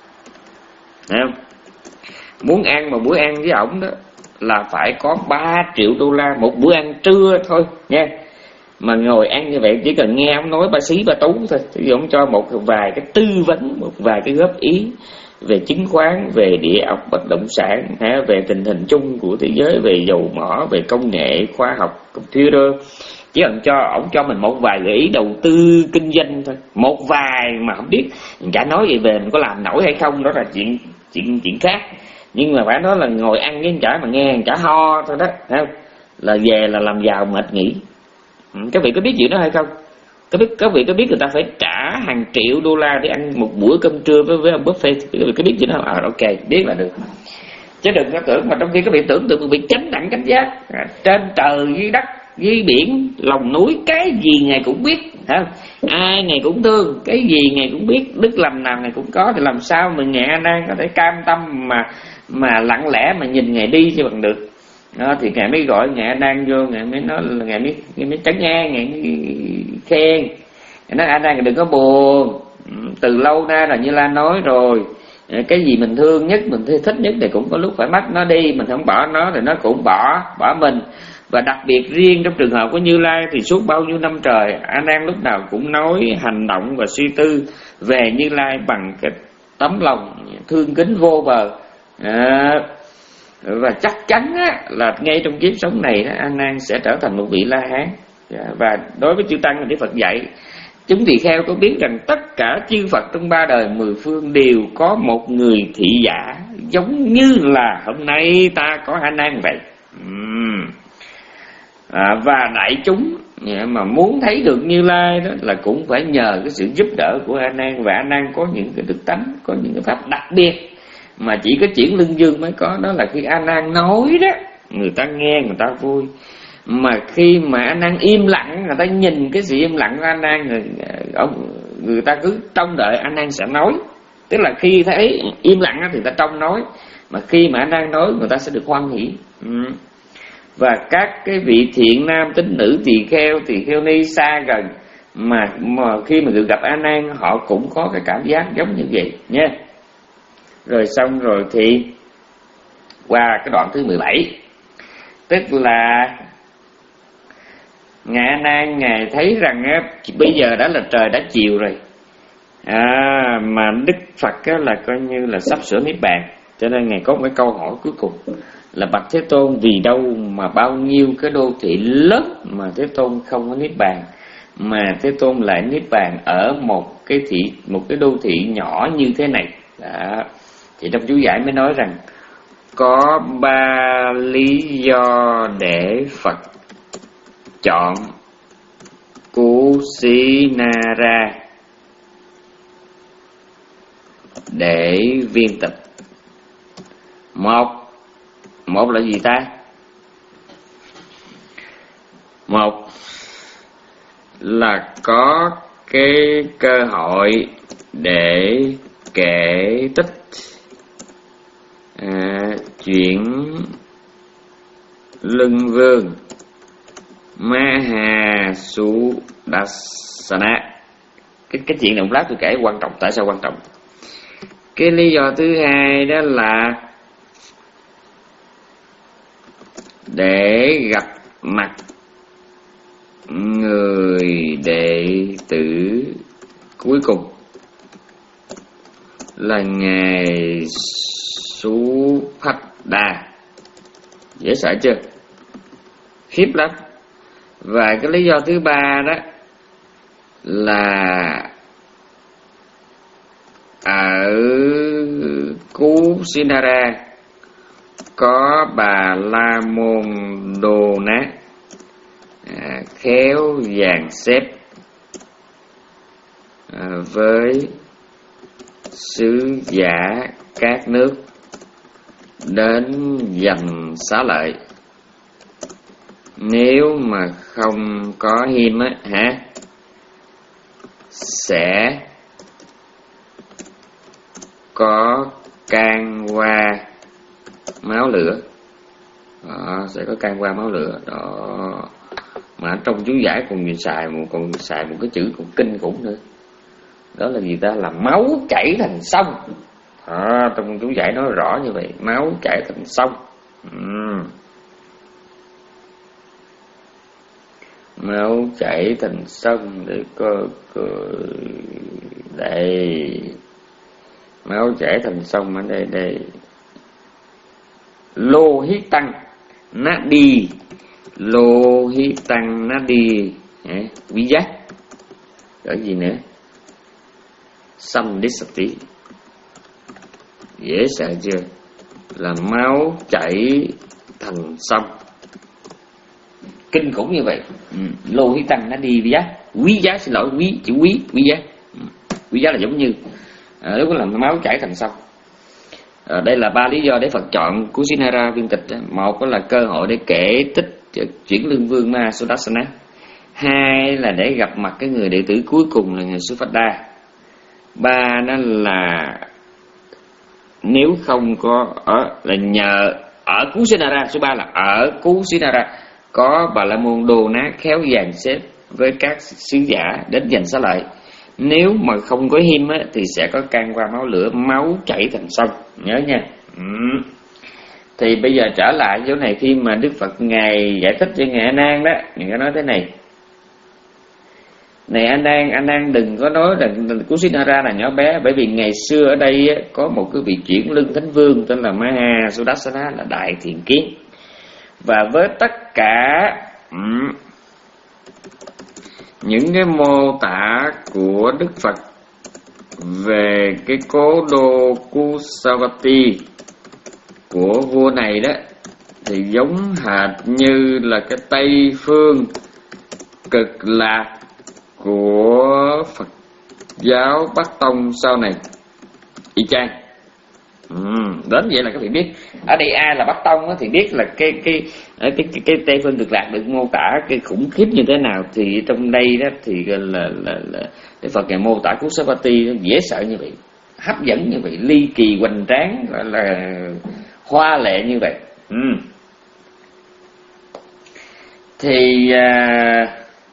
thấy không? Muốn ăn mà bữa ăn với ổng đó là phải có ba triệu đô la một bữa ăn trưa thôi nha. Mà ngồi ăn như vậy chỉ cần nghe ông nói ba xí ba tú thôi, thì ông cho một vài cái tư vấn, một vài cái góp ý về chứng khoán, về địa ốc bất động sản, về tình hình chung của thế giới, về dầu mỏ, về công nghệ, khoa học, computer. Chỉ cần cho ổng cho mình một vài gợi ý đầu tư kinh doanh thôi, một vài mà không biết chả nói gì về mình có làm nổi hay không, đó là chuyện chuyện chuyện khác. Nhưng mà phải nói là ngồi ăn với chả mà nghe chả ho thôi đó, thấy không? Là về là làm giàu mệt nghỉ. Các vị có biết chuyện đó hay không? Các biết các vị có biết người ta phải trả hàng triệu đô la để ăn một bữa cơm trưa với với ông Buffett? Các vị có biết chuyện đó không? À, ok, biết là được. Chứ đừng có tưởng mà trong khi các vị tưởng tượng bị chánh đẳng chánh giác, à, trên trời dưới đất dưới biển lòng núi cái gì Ngài cũng biết, hả? Ai Ngài cũng thương, cái gì Ngài cũng biết, đức lành nào Ngài cũng có, thì làm sao mà Ngài A Nan có thể cam tâm mà mà lặng lẽ mà nhìn Ngài đi cho bằng được. Đó, thì Ngài mới gọi Ngài A Nan vô, Ngài mới nói là Ngài mới, Ngài mới trấn an, Ngài mới khen. Ngài nói A Nan đừng có buồn, từ lâu nay là Như Lai nói rồi, cái gì mình thương nhất, mình thích nhất thì cũng có lúc phải mất nó đi, mình không bỏ nó thì nó cũng bỏ bỏ mình. Và đặc biệt riêng trong trường hợp của Như Lai thì suốt bao nhiêu năm trời A Nan lúc nào cũng nói, hành động và suy tư về Như Lai bằng cái tấm lòng thương kính vô bờ. À, và chắc chắn á, là ngay trong kiếp sống này đó, A Nan sẽ trở thành một vị La Hán. Và đối với chư tăng thì Đức Phật dạy chúng tỳ kheo có biết rằng tất cả chư Phật trong ba đời mười phương đều có một người thị giả giống như là hôm nay ta có A Nan vậy. uhm. à, Và đại chúng mà muốn thấy được Như Lai đó là cũng phải nhờ cái sự giúp đỡ của A Nan. Và A Nan có những cái đức tánh, có những cái pháp đặc biệt mà chỉ có chuyển lưng dương mới có. Đó là khi A Nan nói đó, người ta nghe người ta vui. Mà khi mà A Nan im lặng, người ta nhìn cái sự im lặng của A Nan, người, người ta cứ trông đợi A Nan sẽ nói. Tức là khi thấy im lặng thì người ta trông nói, mà khi mà A Nan nói người ta sẽ được hoan hỷ. ừ. Và các cái vị thiện nam tín nữ tỳ kheo, tỳ kheo ni xa gần mà, mà khi mà được gặp A Nan họ cũng có cái cảm giác giống như vậy nha. Rồi xong rồi thì qua cái đoạn thứ mười bảy, tức là Ngài A Nan Ngài thấy rằng á, bây giờ đã là trời đã chiều rồi, à, mà Đức Phật á, là coi như là sắp sửa niết bàn. Cho nên Ngài có một cái câu hỏi cuối cùng là bạch Thế Tôn, vì đâu mà bao nhiêu cái đô thị lớn mà Thế Tôn không có niết bàn, mà Thế Tôn lại niết bàn ở một cái thị một cái đô thị nhỏ như thế này. Đó. Thì trong chú giải mới nói rằng có ba lý do để Phật chọn Kusinara để viên tịch. Một Một là gì ta? Một là có cái cơ hội để kể tích à, Chuyển Lưng Vương Mahasudasana. Cái, cái chuyện này lát tôi kể quan trọng. Tại sao quan trọng? Cái lý do thứ hai đó là để gặp mặt người đệ tử cuối cùng là ngài Supada. Dễ sợ chưa? Khiếp lắm. Và cái lý do thứ ba đó là ở Kusinara có bà La Môn Đô Ná à, khéo dàn xếp à, với sứ giả các nước đến giành xá lợi. Nếu mà không có hiêm á hả, sẽ có can qua máu lửa. Đó, sẽ có can qua máu lửa đó. Mà trong chú giải còn xài một còn xài một cái chữ cũng kinh khủng nữa. Đó là gì ta? Là máu chảy thành sông. Đó, trong chú giải nói rõ như vậy, máu chảy thành sông. uhm. Máu chảy thành sông. Để có, có đây, máu chảy thành sông ở đây đây. Lô hít tăng nát đi, lô hít tăng nát đi. Quý giác cái gì nữa? Xăm đít sạch tí. Dễ sợ chưa? Là máu chảy thành sông. Kinh khủng như vậy. ừ. Lô hí tăng nó đi quý giá. Quý giá, xin lỗi, quý, chữ quý, quý giá. ừ. Quý giá là giống như à, lúc đó là máu chảy thành sông. à, Đây là ba lý do để Phật chọn Kusinara viên tịch. Một đó là cơ hội để kể tích Chuyển Lưng Vương Mahasudasana. Hai là để gặp mặt cái người đệ tử cuối cùng là người Supada. Ba đó là nếu không có ở là nhờ ở Kusinara. Số ba là ở Kusinara có Bà La Môn Đồ Ná khéo dàn xếp với các sứ giả đến giành xá lợi. Nếu mà không có hiêm á, thì sẽ có can qua máu lửa, máu chảy thành sông. Nhớ nha. ừ. Thì bây giờ trở lại chỗ này, khi mà Đức Phật Ngài giải thích cho Ngài A Nan đó, Ngài có nói thế này: này A Nan, A Nan đừng có nói rằng Kusinara là nhỏ bé, bởi vì ngày xưa ở đây có một cái vị chuyển lưng thánh vương tên là Mahasudasana, là đại thiện kiến. Và với tất cả um, những cái mô tả của Đức Phật về cái cố đô Kusavati của vua này đó, thì giống hệt như là cái Tây Phương Cực Lạc của Phật giáo Bắc Tông sau này, y chang. Ừ, đến vậy là các vị biết ở đây ai là Bắc Tông á, thì biết là cái cái cái cái, cái, cái Tây Phương Cực Lạc được mô tả cái khủng khiếp như thế nào. Thì trong đây đó thì là là là Đức Phật Ngài mô tả Kusavati dễ sợ như vậy, hấp dẫn như vậy, ly kỳ hoành tráng, gọi là hoa lệ như vậy. ừ. Thì à,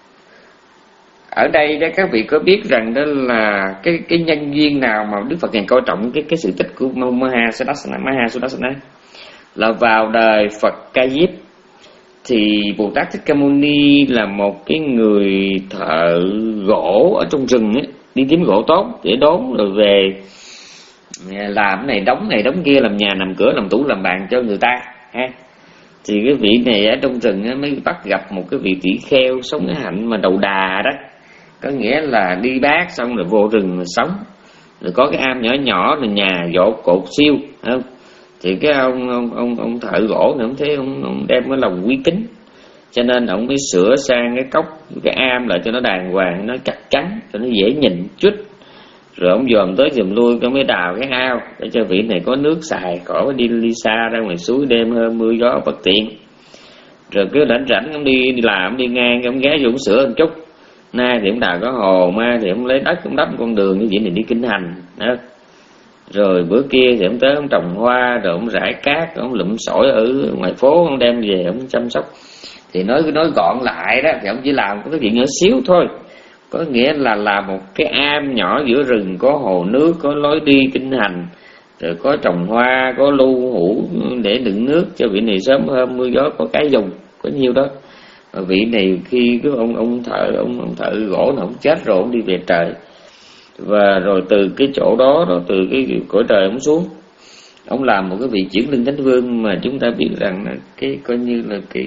ở đây đó các vị có biết rằng đó là cái cái nhân duyên nào mà Đức Phật Ngài coi trọng cái cái sự tích của Mahasudasana Mahasudasana là vào đời Phật Ca Diếp, thì Bồ Tát Thích Ca Mâu Ni là một cái người thợ gỗ ở trong rừng ấy, đi kiếm gỗ tốt để đốn rồi về làm cái này đóng này đóng kia, làm nhà làm cửa làm tủ làm bàn cho người ta ha. Thì cái vị này ở trong rừng ấy, mới bắt gặp một cái vị tỷ kheo sống cái hạnh mà đầu đà đó, có nghĩa là đi bát xong rồi vô rừng rồi sống, rồi có cái am nhỏ nhỏ là nhà dỗ cột siêu, không? Thì cái ông ông ông, ông thợ gỗ này ông thấy ông, ông đem cái lòng quý kính, cho nên ông mới sửa sang cái cốc cái am lại cho nó đàng hoàng, nó chắc chắn, cho nó dễ nhìn chút. Rồi ông dòm tới dòm lui, ông mới đào cái ao để cho vị này có nước xài, khỏi phải đi đi xa ra ngoài suối đêm hơn mưa gió bất tiện. Rồi cứ rảnh rảnh ông đi đi làm, ông đi ngang ông ghé vô ông sửa một chút. Nay thì ông đào có hồ, mai thì ông lấy đất ông đắp con đường như vậy này đi kinh hành đó. Rồi bữa kia thì ông tới ông trồng hoa, rồi ông rải cát, ông lụm sỏi ở ngoài phố, ông đem về ông chăm sóc. Thì nói nói gọn lại đó, thì ông chỉ làm có cái chuyện nhỏ xíu thôi. Có nghĩa là làm một cái am nhỏ giữa rừng, có hồ nước, có lối đi kinh hành, rồi có trồng hoa, có lưu hũ để đựng nước cho vị này sớm hôm mưa gió có cái dùng, có nhiêu đó. Và vị này khi cái ông ông thợ ông, ông thợ gỗ nào ông chết rồi, ông đi về trời. Và rồi từ cái chỗ đó, rồi từ cái cõi trời ông xuống, ông làm một cái vị chuyển linh thánh vương mà chúng ta biết rằng là cái coi như là cái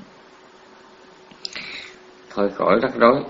thôi khỏi rắc rối.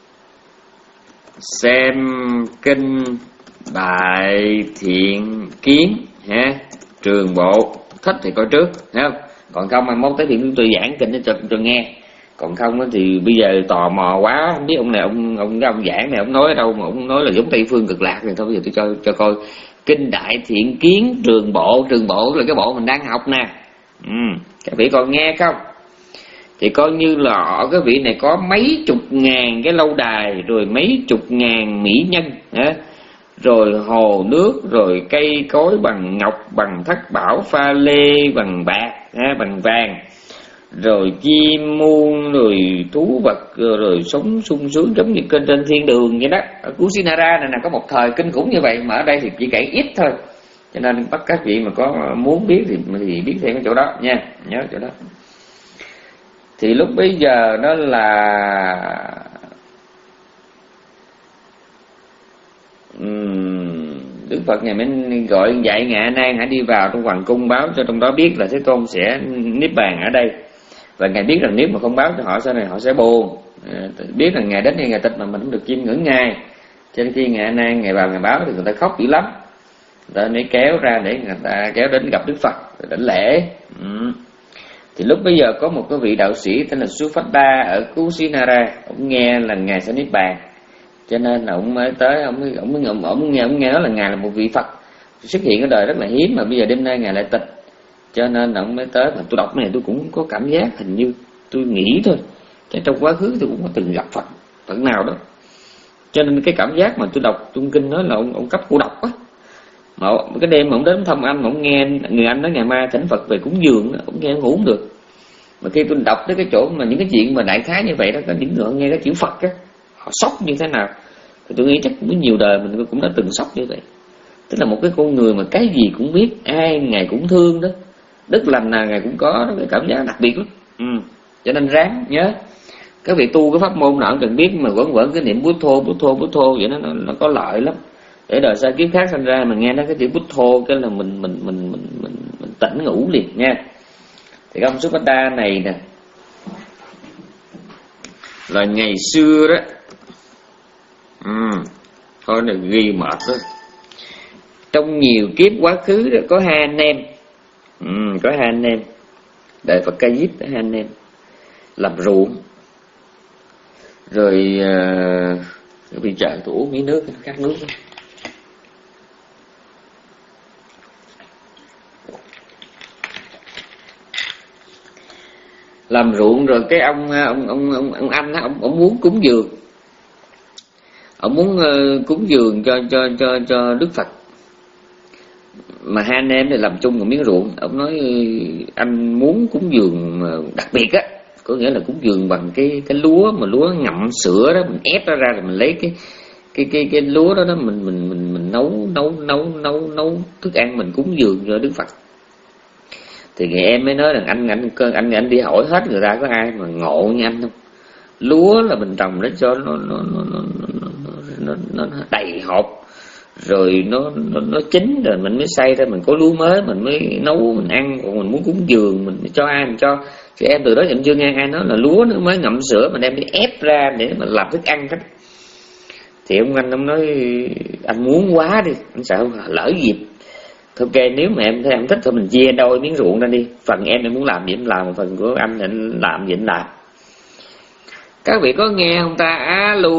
Xem kinh Đại Thiện Kiến ha, Trường Bộ, thích thì coi trước, thấy không? Còn không mà mốt tới thì tôi giảng kinh cho cho nghe. Còn không thì bây giờ tò mò quá, không biết ông này ông ông cái ông giảng này ông nói ở đâu mà ông nói là giống Tây Phương Cực Lạc, thì thôi bây giờ tôi cho cho coi kinh Đại Thiện Kiến Trường Bộ. Trường Bộ là cái bộ mình đang học nè. Ừ, các vị còn nghe không? Thì coi như là ở cái vị này có mấy chục ngàn cái lâu đài, rồi mấy chục ngàn mỹ nhân, hả? Rồi hồ nước, rồi cây cối bằng ngọc, bằng thất bảo, pha lê bằng bạc, ha, bằng vàng, rồi chim muôn, rồi thú vật, rồi, rồi sống sung sướng giống như trên trên thiên đường vậy đó. Ở Kusinara này là có một thời kinh khủng như vậy, mà ở đây thì chỉ kể ít thôi. Cho nên bắt các vị mà có muốn biết thì, thì biết thêm cái chỗ đó nha, nhớ chỗ đó. Thì lúc bấy giờ đó là Đức Phật ngày mới gọi dạy Ngài A Nan hãy đi vào trong hoàng cung báo cho trong đó biết là Thế Tôn sẽ niết bàn ở đây. Và Ngài biết rằng nếu mà không báo cho họ sau này họ sẽ buồn, biết rằng Ngài đến đây Ngài tịch mà mình không được chiêm ngưỡng Ngài. Cho nên khi Ngài A Nan Ngài vào Ngài báo thì người ta khóc dữ lắm, người ta mới kéo ra để người ta kéo đến gặp Đức Phật để đảnh lễ. ừ. Thì lúc bây giờ có một cái vị đạo sĩ tên là Suphada ở Kusinara, ông nghe là Ngài sẽ niết bàn, cho nên là ông mới tới, ông mới, ông mới ông, ông nghe ông nghe nói là Ngài là một vị Phật xuất hiện ở đời rất là hiếm, mà bây giờ đêm nay Ngài lại tịch, cho nên là ông mới tới. Mà tôi đọc cái này tôi cũng có cảm giác hình như tôi nghĩ thôi, chứ trong quá khứ tôi cũng có từng gặp Phật Phật nào đó, cho nên cái cảm giác mà tôi đọc trung kinh nói là ông ông cấp cô độc á. Mà cái đêm mà ông đến thăm anh, mà ông nghe người anh nói ngày mai thỉnh Phật về cúng dường, ông nghe ngủ không được. Mà khi tôi đọc tới cái chỗ mà những cái chuyện mà đại khái như vậy đó, có những người nghe cái chữ Phật á, họ sốc như thế nào, thì tôi nghĩ chắc cũng nhiều đời mình cũng đã từng sốc như vậy. Tức là một cái con người mà cái gì cũng biết, ai Ngài cũng thương đó, đức lành nào Ngài cũng có đó, cái cảm giác đặc biệt lắm. ừ. Cho nên ráng nhớ, các vị tu cái pháp môn nào cũng cần biết, mà quẩn quẩn cái niệm bút thô bút thô bút thô vậy nó, nó nó có lợi lắm. Để đời sau kiếp khác sinh ra mình nghe nó cái chữ bút thô cái là mình mình mình mình mình, mình tỉnh ngủ liền nha. Thì ông Suphada này nè là ngày xưa đó, ừ, thôi là ghi mệt đó, trong nhiều kiếp quá khứ đó có hai anh em, ừ, có hai anh em Đại Phật Ca Diếp, hai anh em làm ruộng, rồi uh, bây giờ tôi uống miếng nước khát nước đó. Làm ruộng rồi cái ông ông ông ông, ông anh đó, ông, ông muốn cúng dường, ông muốn uh, cúng dường cho cho cho cho Đức Phật, mà hai anh em thì làm chung một miếng ruộng. Ông nói anh muốn cúng dường đặc biệt á, có nghĩa là cúng dường bằng cái cái lúa mà lúa ngậm sữa đó, mình ép nó ra rồi mình lấy cái cái cái cái lúa đó đó mình mình mình mình nấu nấu nấu nấu nấu thức ăn mình cúng dường cho Đức Phật. Thì người em mới nói rằng anh anh anh anh đi hỏi hết người ta có ai mà ngộ như anh không? Lúa là mình trồng để cho nó nó nó nó nó, nó, nó, nó đầy hộp, rồi nó nó nó chín rồi mình mới xay ra mình có lúa mới mình mới nấu mình ăn. Còn mình muốn cúng dường mình cho ai mình cho. Chứ em từ đó em chưa nghe ai nói là lúa nó mới ngậm sữa mình đem đi ép ra để mà làm thức ăn hết. Thì ông anh ông nói anh muốn quá đi, anh sợ lỡ dịp. Ok, nếu mà em thấy em thích thì mình chia đôi miếng ruộng ra đi, phần em em muốn làm gì em làm, phần của anh thì anh làm gì anh làm. Các vị có nghe không ta? Alo.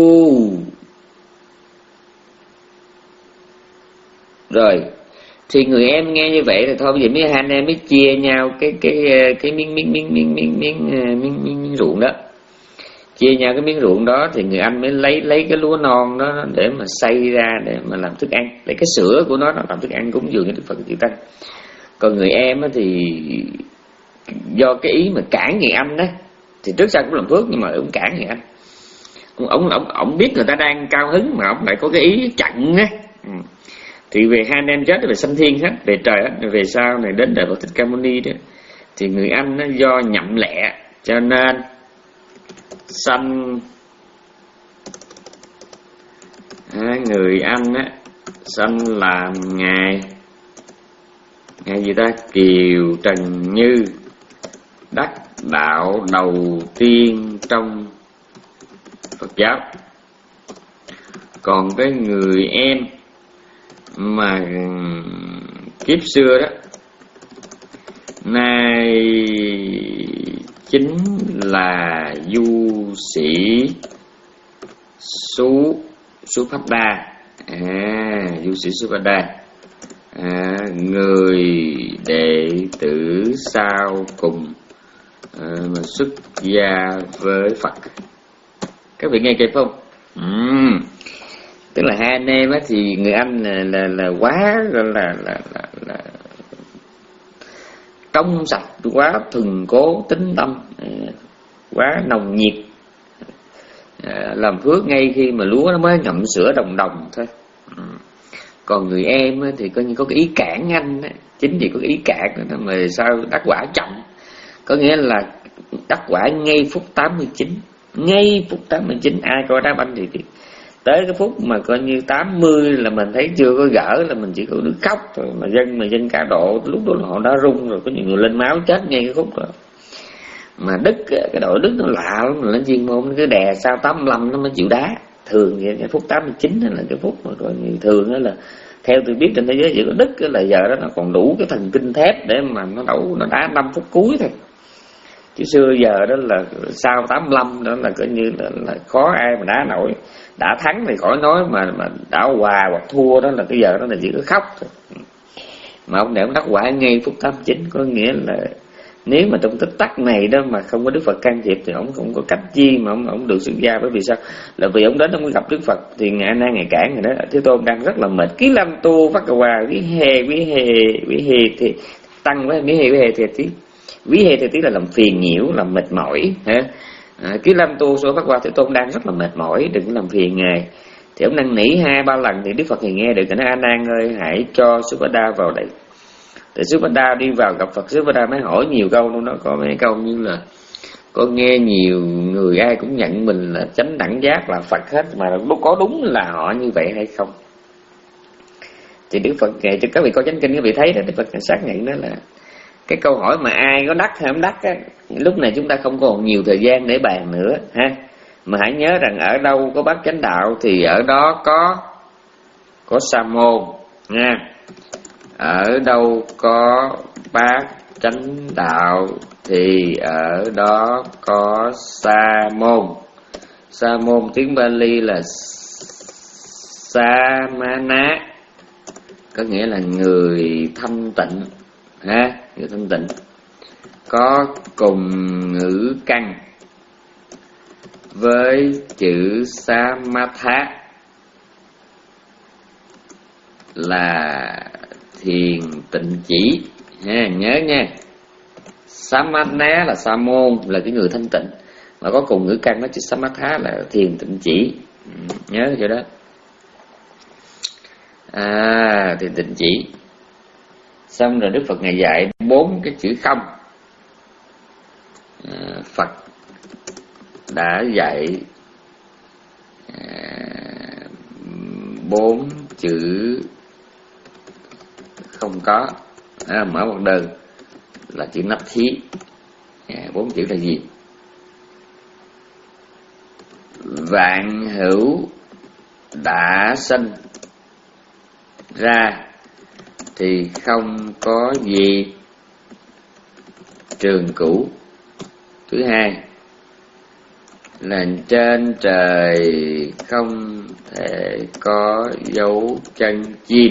Rồi thì người em nghe như vậy thì thôi bây giờ mấy hai anh em mới chia nhau cái cái cái miếng miếng miếng miếng miếng miếng miếng, miếng, miếng ruộng đó. chia nhau cái miếng ruộng đó thì người anh mới lấy lấy cái lúa non đó để mà xay ra để mà làm thức ăn, lấy cái sữa của nó làm thức ăn cúng dường cho Đức Phật Chư Tăng. Còn người em thì do cái ý mà cản người anh đó, thì trước sau cũng làm phước nhưng mà ông cản người anh. Ông ông ông biết người ta đang cao hứng mà ông lại có cái ý chặn á. Ừ. Thì về hai anh em chết về sanh thiên hết, về trời hết, về sau này đến đời Phật Thích Ca Mâu Ni đó, thì người anh nó do nhậm lẹ cho nên sanh à, người anh á sanh làm ngài ngài gì ta Kiều Trần Như, đắc đạo đầu tiên trong Phật giáo. Còn cái người em mà kiếp xưa đó nay chính là du sĩ Sú Sú Pháp Đa, à, du sĩ Sú Pháp Đa, à, người đệ tử sau cùng à, mà xuất gia với Phật. Các vị nghe kịp không? Uhm. Tức là hai anh em á, thì người anh là là, là quá là là, là, là, là trong sạch, quá thuần cố tính tâm, quá nồng nhiệt, làm phước ngay khi mà lúa nó mới ngậm sữa đồng đồng thôi. Còn người em á, thì coi như có cái ý cản anh á, chính vì có cái ý cản đó mà sao đắc quả chậm, có nghĩa là đắc quả ngay phút tám mươi chín, ngay phút tám mươi chín. Ai coi đá banh thì, thì tới cái phút mà coi như tám mươi là mình thấy chưa có gỡ là mình chỉ có đứa khóc thôi, mà dân mà dân cao độ lúc đó là họ đã rung rồi, có những người lên máu chết ngay cái khúc đó. Mà Đức cái đội Đức nó lạ lắm, nó chuyên môn nó cứ đè sao tám mươi lăm nó mới chịu đá. Thường vậy, cái phút tám mươi chín đó là cái phút mà coi như thường đó là theo tôi biết trên thế giới chỉ có Đức là giờ đó nó còn đủ cái thần kinh thép để mà nó đấu, nó đá năm phút cuối thôi. Chứ xưa giờ đó là sau tám mươi lăm đó là coi như là, là khó ai mà đá nổi. Đã thắng thì khỏi nói, mà mà đã hòa hoặc thua đó là cái giờ đó là chỉ có khóc thôi. Mà ông này ông đắc quả ngay phút tám mươi chín, có nghĩa là nếu mà trong tích tắc này đó mà không có Đức Phật can thiệp thì ông không có cách chi mà ông ông được xuất gia. Bởi vì sao? Là vì ông đến ông gặp Đức Phật thì ngài nan ngày cản người đó, Thế Tôn đang rất là mệt, ký lâm tu phát hòa quý hề quý hề quý hề thì tăng với quý hề quý hề thì tí quý hề thì tí là làm phiền nhiễu, làm mệt mỏi hả? À, ký lâm tu số phát hòa, Thế Tôn đang rất là mệt mỏi, đừng làm phiền ngài. Thì ông năn nỉ hai ba lần thì Đức Phật thì nghe được, thì nói: A Nan ơi, hãy cho Supada vào đây. Thì Supada đi vào gặp Phật, Supada mới hỏi nhiều câu luôn đó, có mấy câu như là con nghe nhiều người ai cũng nhận mình là chánh đẳng giác là Phật hết, mà có đúng là họ như vậy hay không? Thì Đức Phật kể cho các vị coi chánh kinh, các vị thấy đó, Đức Phật xác nhận đó là cái câu hỏi mà ai có đắc hay không đắc á, lúc này chúng ta không còn nhiều thời gian để bàn nữa ha. Mà hãy nhớ rằng ở đâu có bát chánh đạo thì ở đó có có sa môn nha. Ở đâu có bát chánh đạo thì ở đó có sa môn. Sa môn tiếng Pali là Samana, có nghĩa là người thanh tịnh ha, người thanh tịnh, có cùng ngữ căn với chữ Samatha là thiền tịnh chỉ ha, nhớ nha. Samana là sa môn, là cái người thanh tịnh, mà có cùng ngữ căn với chữ Samatha là thiền tịnh chỉ, nhớ chưa đó. À, thiền tịnh chỉ. Xong rồi Đức Phật ngài dạy bốn cái chữ không. À, Phật đã dạy à, bốn chữ không có. À, mở một đơn là chữ nắp thí. À, bốn chữ là gì? Vạn hữu đã sinh ra thì không có gì trường cửu. Thứ hai là trên trời không thể có dấu chân chim.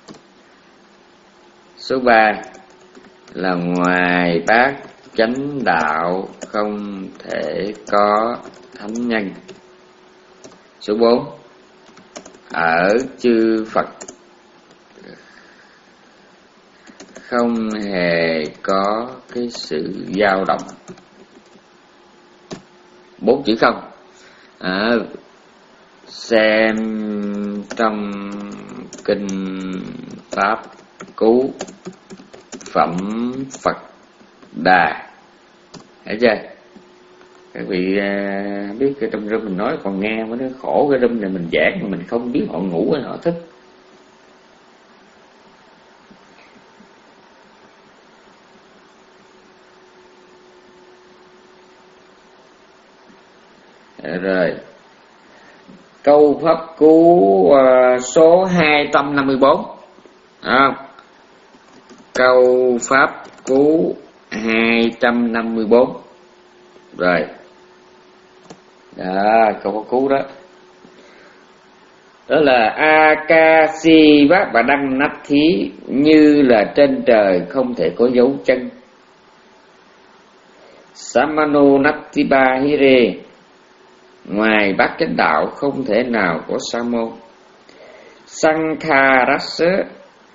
Số ba là ngoài bát chánh đạo không thể có thánh nhân. Số bốn, ở chư Phật không hề có cái sự dao động. Bốn chữ không. À, xem trong kinh Pháp Cú Phẩm Phật Đà, thấy chưa? Các vị à, biết cái trong room mình nói còn nghe mới nó khổ, cái room này mình giảng mà mình không biết họ ngủ hay họ thích. Rồi câu pháp cú uh, số hai trăm năm mươi bốn, à, câu pháp cú hai trăm năm mươi bốn. Rồi đó, câu pháp cú đó đó là Akasi Vát Bà Đăng Nách Thí, như là trên trời không thể có dấu chân. Samano Nattiba Hire, ngoài bát chánh đạo không thể nào có sa môn. Sankharasa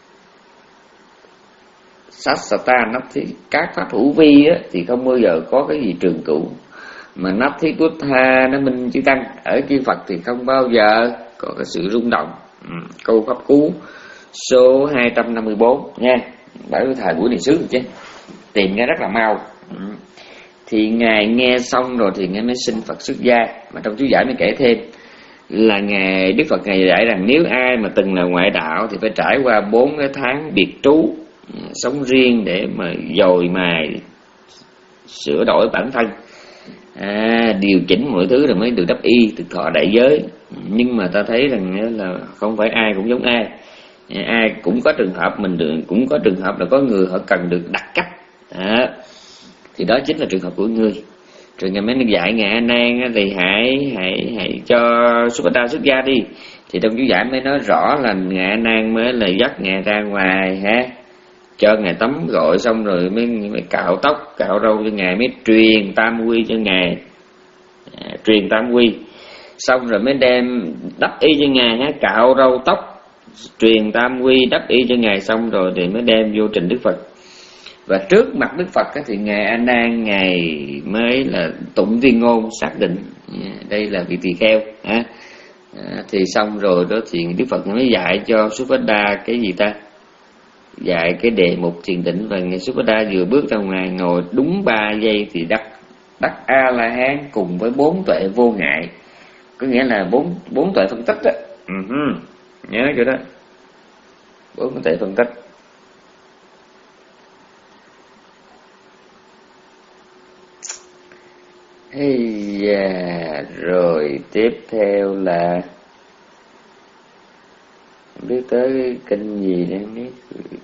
Sassata Natti, các pháp hữu vi á, thì không bao giờ có cái gì trường cửu. Mà Natti Buddha nó minh chư tăng, ở chư Phật thì không bao giờ có cái sự rung động. Ừ, câu pháp cú số hai trăm năm mươi bốn nha. Bởi vì thời buổi này sướng chứ, tìm nghe rất là mau. Ừ. Thì Ngài nghe xong rồi thì Ngài mới xin Phật xuất gia. Mà trong chú giải mới kể thêm là Ngài Đức Phật Ngài dạy rằng nếu ai mà từng là ngoại đạo thì phải trải qua bốn cái tháng biệt trú, sống riêng để mà dồi mài sửa đổi bản thân, à, điều chỉnh mọi thứ rồi mới được đắp y, được thọ đại giới. Nhưng mà ta thấy rằng là không phải ai cũng giống ai, ai cũng có trường hợp mình được, cũng có trường hợp là có người họ cần được đặt cách, à, thì đó chính là trường hợp của ngươi. Rồi Ngài mới dạy Ngài A Nan thì hãy hãy hãy cho Supada xuất gia đi. Thì trong chú giải mới nói rõ là Ngài A Nan mới là dắt Ngài ra ngoài ha, cho Ngài tắm gội xong rồi mới, mới cạo tóc cạo râu cho Ngài, mới truyền tam quy cho Ngài, à, truyền tam quy xong rồi mới đem đắp y cho Ngài ha, cạo râu tóc truyền tam quy đắp y cho Ngài xong rồi thì mới đem vô trình Đức Phật. Và trước mặt Đức Phật thì Ngài A Nan Ngài mới là tụng tuyên ngôn xác định đây là vị tỳ kheo, à, thì xong rồi đó thì Đức Phật mới dạy cho Supada cái gì ta, dạy cái đề mục thiền định. Và Ngài Supada vừa bước ra ngoài ngồi đúng ba giây thì đắc đắc A La Hán cùng với bốn tuệ vô ngại, có nghĩa là bốn bốn tuệ phân tích đó. Uh-huh. Nhớ chưa đó, bốn tuệ phân tích. Hey da, rồi tiếp theo là không biết tới cái kênh gì đây không biết.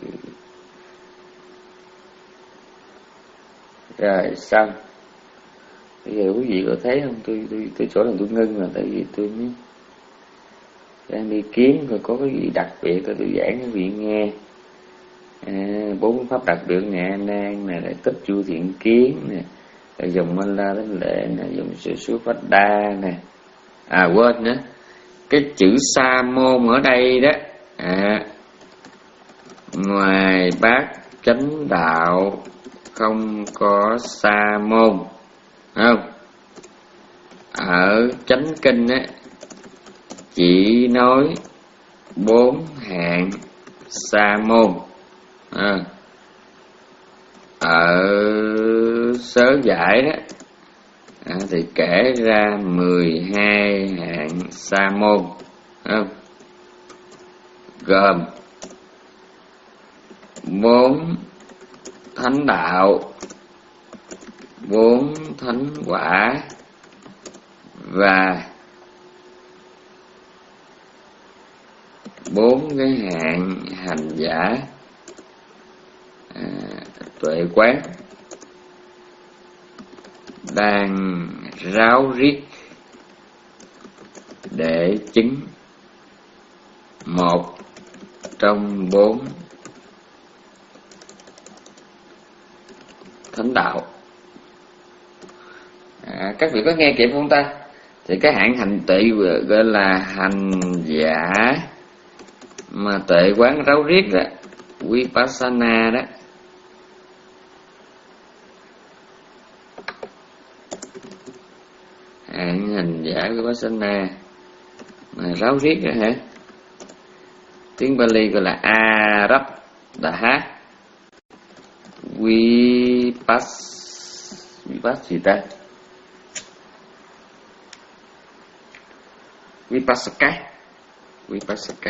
Rồi xong. Bây giờ quý vị có thấy không? Tôi tôi tôi chỗ là tôi ngưng rồi, tại vì tôi mới đang đi kiếm rồi có cái gì đặc biệt tôi tôi giảng cho quý vị nghe. À, bốn pháp đặc biệt Ngài A Nan này, lại tích chu thiện kiến nè, rồi dùng Ma La Thánh Lệ nè, dùng sự số Phách Đa nè. À quên nữa, cái chữ sa môn ở đây đó, à, ngoài bát chánh đạo không có sa môn, không? Ở chánh kinh á chỉ nói bốn hạng sa môn, à, ở sớ giải đó, à, thì kể ra mười hai hạng sa môn, không? Gồm bốn thánh đạo, bốn thánh quả và bốn cái hạng hành giả, à, tuệ quán đang ráo riết để chứng một trong bốn thánh đạo. À, các vị có nghe kịp không ta? Thì cái hạng hành tuệ gọi là hành giả mà tuệ quán ráo riết đó, Vipassana đó. Hạng hành giả Vipassana mà ráo riết đó hả? Tiếng Pali gọi là Arabdha Vipass Vipass gì ta? Vipassaka Vipassaka.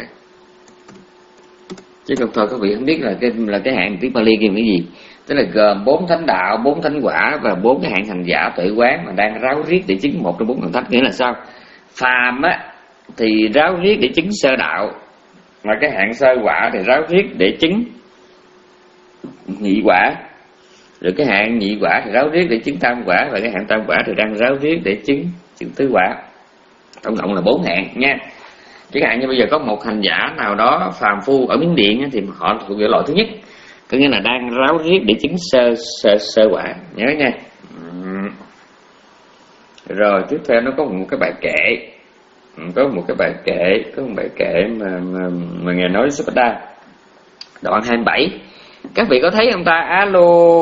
Chứ không thôi các vị không biết là cái là cái hạng tiếng Pali kia là cái gì. Tức là gồm bốn thánh đạo, bốn thánh quả và bốn cái hạng hành giả tuệ quán mà đang ráo riết để chứng một trong bốn thần thánh. Nghĩa là sao? Phàm á thì ráo riết để chứng sơ đạo, mà cái hạng sơ quả thì ráo riết để chứng nhị quả, rồi cái hạng nhị quả thì ráo riết để chứng tam quả, và cái hạng tam quả thì đang ráo riết để chứng chứng tứ quả. Tổng cộng là bốn hạng nha. Chẳng hạn như bây giờ có một hành giả nào đó phàm phu ở Miến Điện thì họ thuộc về loại thứ nhất, có nghĩa là đang ráo riết để chứng sơ sơ sơ quả, nhớ nha. Rồi tiếp theo nó có một cái bài kệ, có một cái bài kệ, có một bài kệ mà mà, mà ngài nói Subhadda, đoạn hai mươi bảy. Các vị có thấy không ta? Alo,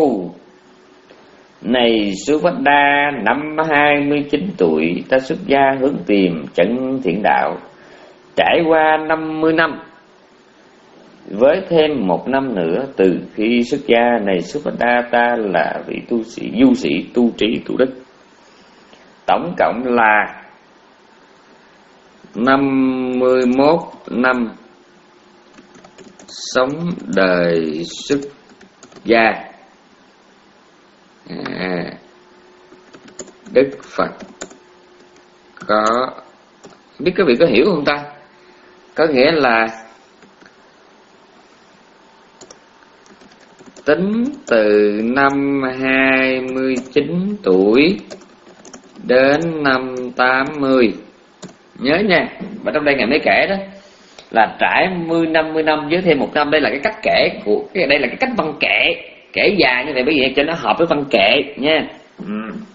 này Subhadda, năm hai mươi chín tuổi ta xuất gia hướng tìm chân thiện đạo, trải qua năm mươi năm với thêm một năm nữa từ khi xuất gia. Này Subhadda, ta là vị tu sĩ du sĩ tu trí tu đức, tổng cộng là năm mươi mốt năm sống đời xuất gia. À, Đức Phật có biết các vị có hiểu không ta? Có nghĩa là tính từ năm hai mươi chín tuổi đến năm tám mươi. Nhớ nha, và trong đây ngài mới kể đó là trải mươi năm mươi năm với thêm một năm. Đây là cái cách kể của cái đây là cái cách văn kệ, kể dài như vậy bởi vì cho nó hợp với văn kệ nha. Ừ.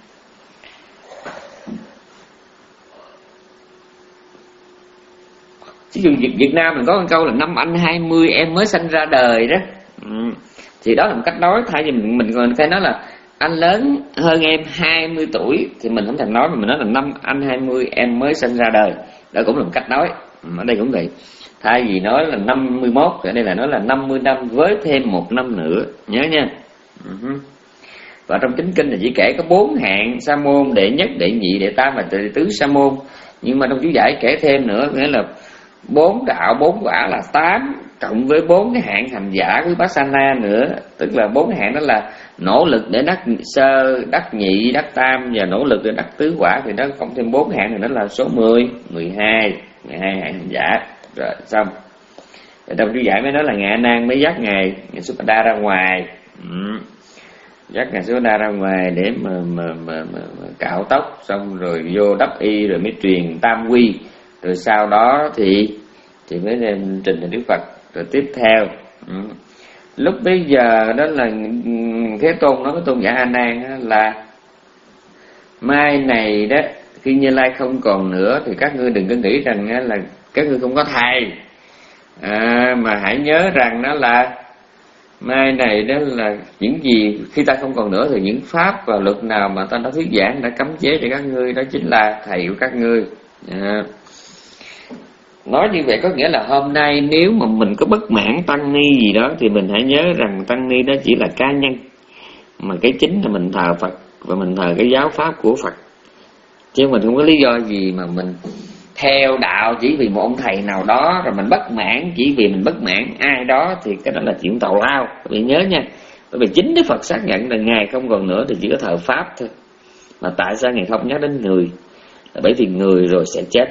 Ví dụ Việt Nam mình có một câu là năm anh hai mươi em mới sinh ra đời đó. Ừ. Thì đó là một cách nói, thay vì mình mình còn phải nói là anh lớn hơn em hai mươi tuổi thì mình không thèm nói, mà mình nói là năm anh hai mươi em mới sinh ra đời. Đó cũng là một cách nói. Ở đây cũng vậy. Thay vì nói là năm mươi mốt, ở đây là nói là năm mươi năm với thêm một năm nữa. Nhớ nha. Uh-huh. Và trong chính kinh là chỉ kể có bốn hạng sa môn: đệ nhất, đệ nhị, đệ tam và đệ tứ sa môn. Nhưng mà trong chú giải kể thêm nữa, nghĩa là bốn đạo bốn quả là tám, cộng với bốn cái hạng hành giả của Vipassana nữa. Tức là bốn hạng đó là nỗ lực để đắc sơ, đắc nhị, đắc tam và nỗ lực để đắc tứ quả, thì nó cộng thêm bốn hạng thì nó là số mười, mười hai, mười hai hạng hành giả. Rồi xong. Rồi trong chú giải mới nói là Ngài A Nan mới dắt ngài ngài Subhadda ra ngoài. Ừ. Dắt ngài Subhadda ra ngoài để mà, mà, mà, mà, mà cạo tóc, xong rồi vô đắp y, rồi mới truyền tam quy, rồi sau đó thì thì mới đem trình đến Đức Phật. Rồi tiếp theo, ừ. lúc bây giờ đó là Thế Tôn nói với tôn giả A Nan là mai này đó, khi Như Lai không còn nữa thì các ngươi đừng có nghĩ rằng là các ngươi không có thầy, à, mà hãy nhớ rằng đó là mai này đó là những gì khi ta không còn nữa thì những pháp và luật nào mà ta đã thuyết giảng, đã cấm chế cho các ngươi, đó chính là thầy của các ngươi. À, nói như vậy có nghĩa là hôm nay nếu mà mình có bất mãn tăng ni gì đó thì mình hãy nhớ rằng tăng ni đó chỉ là cá nhân, mà cái chính là mình thờ Phật và mình thờ cái giáo pháp của Phật, chứ mình không có lý do gì mà mình theo đạo chỉ vì một ông thầy nào đó, rồi mình bất mãn chỉ vì mình bất mãn ai đó, thì cái đó là chuyện tào lao. Các bạn nhớ nha, bởi vì chính Đức Phật xác nhận là Ngài không còn nữa thì chỉ có thờ pháp thôi. Mà tại sao Ngài không nhắc đến người? Là bởi vì người rồi sẽ chết.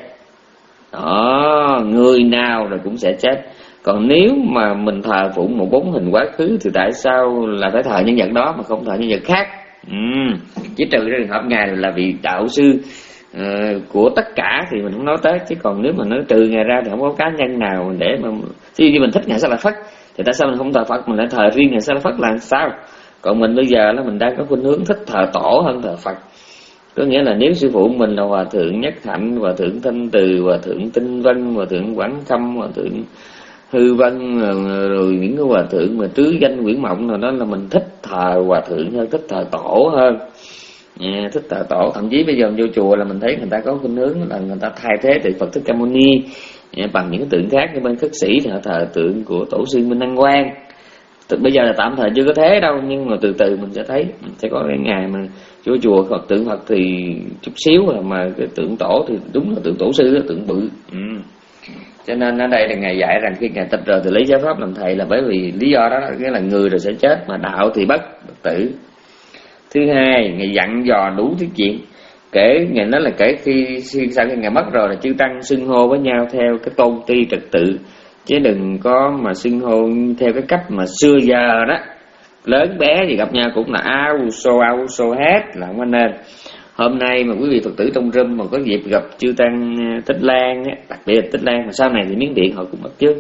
Đó, người nào rồi cũng sẽ chết. Còn nếu mà mình thờ phụng một bốn hình quá khứ thì tại sao là phải thờ nhân vật đó mà không thờ nhân vật khác? Ừ. Chỉ trừ trường hợp Ngài là vị đạo sư uh, của tất cả thì mình không nói tới. Chứ còn nếu mà nói trừ Ngài ra thì không có cá nhân nào để mà... Ví dụ như mình thích Ngài Sa La Phất thì tại sao mình không thờ Phật, mình lại thờ riêng Ngài Sa La Phất là sao? Còn mình bây giờ là mình đang có khuynh hướng thích thờ tổ hơn thờ Phật. Có nghĩa là nếu sư phụ mình là Hòa thượng Nhất Hạnh, Hòa thượng Thanh Từ, Hòa thượng Tinh Vân, Hòa thượng Quảng Khâm, Hòa thượng Hư Vân, rồi những cái hòa thượng mà trứ danh quyển mộng nào đó, là mình thích thờ hòa thượng hơn, thích thờ tổ hơn. À, thích thờ tổ. Thậm chí bây giờ vô chùa là mình thấy người ta có khuynh hướng là người ta thay thế tượng Phật Thích Ca Mâu Ni à, bằng những cái tượng khác. Như bên khất sĩ thì họ thờ tượng của tổ sư Minh Đăng Quang. Từ bây giờ là tạm thời chưa có thế đâu, nhưng mà từ từ mình sẽ thấy, mình sẽ có cái ngày mà vô chùa Phật tượng Phật thì chút xíu, là mà cái tượng tổ thì đúng là tượng tổ sư, tượng bự. Ừ. Cho nên ở đây là Ngài dạy rằng khi Ngài tịch rồi thì lấy giáo pháp làm thầy, là bởi vì lý do đó, cái là người rồi sẽ chết, mà đạo thì bất, bất tử. Thứ hai, Ngài dặn dò đủ thứ chuyện. Kể Ngài nói là kể khi sau khi Ngài mất rồi là chư tăng xưng hô với nhau theo cái tôn ti trật tự, chứ đừng có mà xưng hô theo cái cách mà xưa giờ đó, lớn bé gì gặp nhau cũng là ao xô ao xô hết, là không nên. Hôm nay mà quý vị Phật tử trong room mà có dịp gặp chư tăng Tích Lan, đặc biệt là Tích Lan, mà sau này thì Miến Điện họ cũng bắt chước,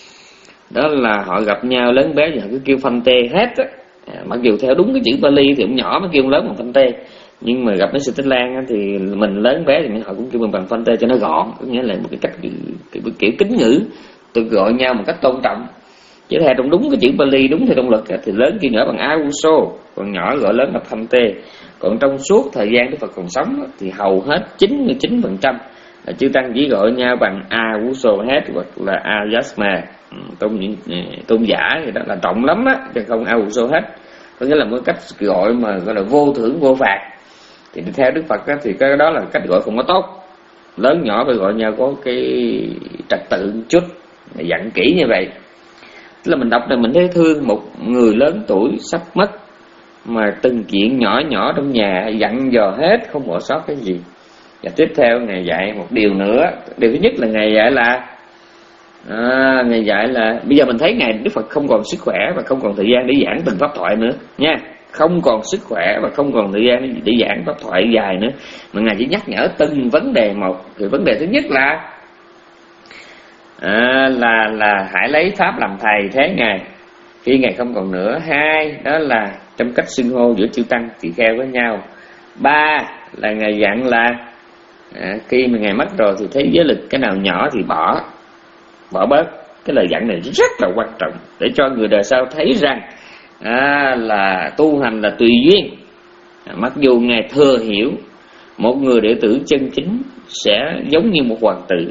đó là họ gặp nhau lớn bé thì họ cứ kêu phanh tê hết á. À, mặc dù theo đúng cái chữ Bali thì cũng nhỏ mới kêu lớn bằng phanh tê, nhưng mà gặp mấy sư Tích Lan á, thì mình lớn bé thì họ cũng kêu bằng phanh tê cho nó gọn, có nghĩa là một cái cách kiểu, kiểu, kiểu kính ngữ, tôi gọi nhau một cách tôn trọng. Chứ theo trong đúng cái chữ Bali, đúng theo trong luật thì lớn kêu nhỏ bằng Auso, còn nhỏ gọi lớn là phanh tê. Còn trong suốt thời gian Đức Phật còn sống thì hầu hết chín mươi chín phần trăm là chư tăng chỉ gọi nhau bằng Auso hết, hoặc là Ayasma. Tôn tôn giả thì đó là trọng lắm á, chứ không Auso hết. Có nghĩa là một cách gọi mà gọi là vô thưởng vô phạt. Thì theo Đức Phật á, thì cái đó là cách gọi không có tốt. Lớn nhỏ phải gọi nhau có cái trật tự chút, dặn kỹ như vậy. Tức là mình đọc này mình thấy thương một người lớn tuổi sắp mất, mà từng chuyện nhỏ nhỏ trong nhà dặn dò hết, không bỏ sót cái gì. Và tiếp theo Ngài dạy một điều nữa. Điều thứ nhất là Ngài dạy là à, Ngài dạy là bây giờ mình thấy Ngài Đức Phật không còn sức khỏe và không còn thời gian để giảng từng pháp thoại nữa nha. Không còn sức khỏe và không còn thời gian để giảng pháp thoại dài nữa, mà Ngài chỉ nhắc nhở từng vấn đề một. Thì vấn đề thứ nhất là à, là là hãy lấy pháp làm thầy thế Ngài khi Ngài không còn nữa. Hai, đó là trong cách xưng hô giữa chư tăng tỳ kheo với nhau. Ba là Ngài dặn là à, khi mà Ngài mất rồi thì thế giới lực cái nào nhỏ thì bỏ bỏ bớt. Cái lời dặn này rất là quan trọng để cho người đời sau thấy rằng à, là tu hành là tùy duyên. À, mặc dù Ngài thừa hiểu một người đệ tử chân chính sẽ giống như một hoàng tử.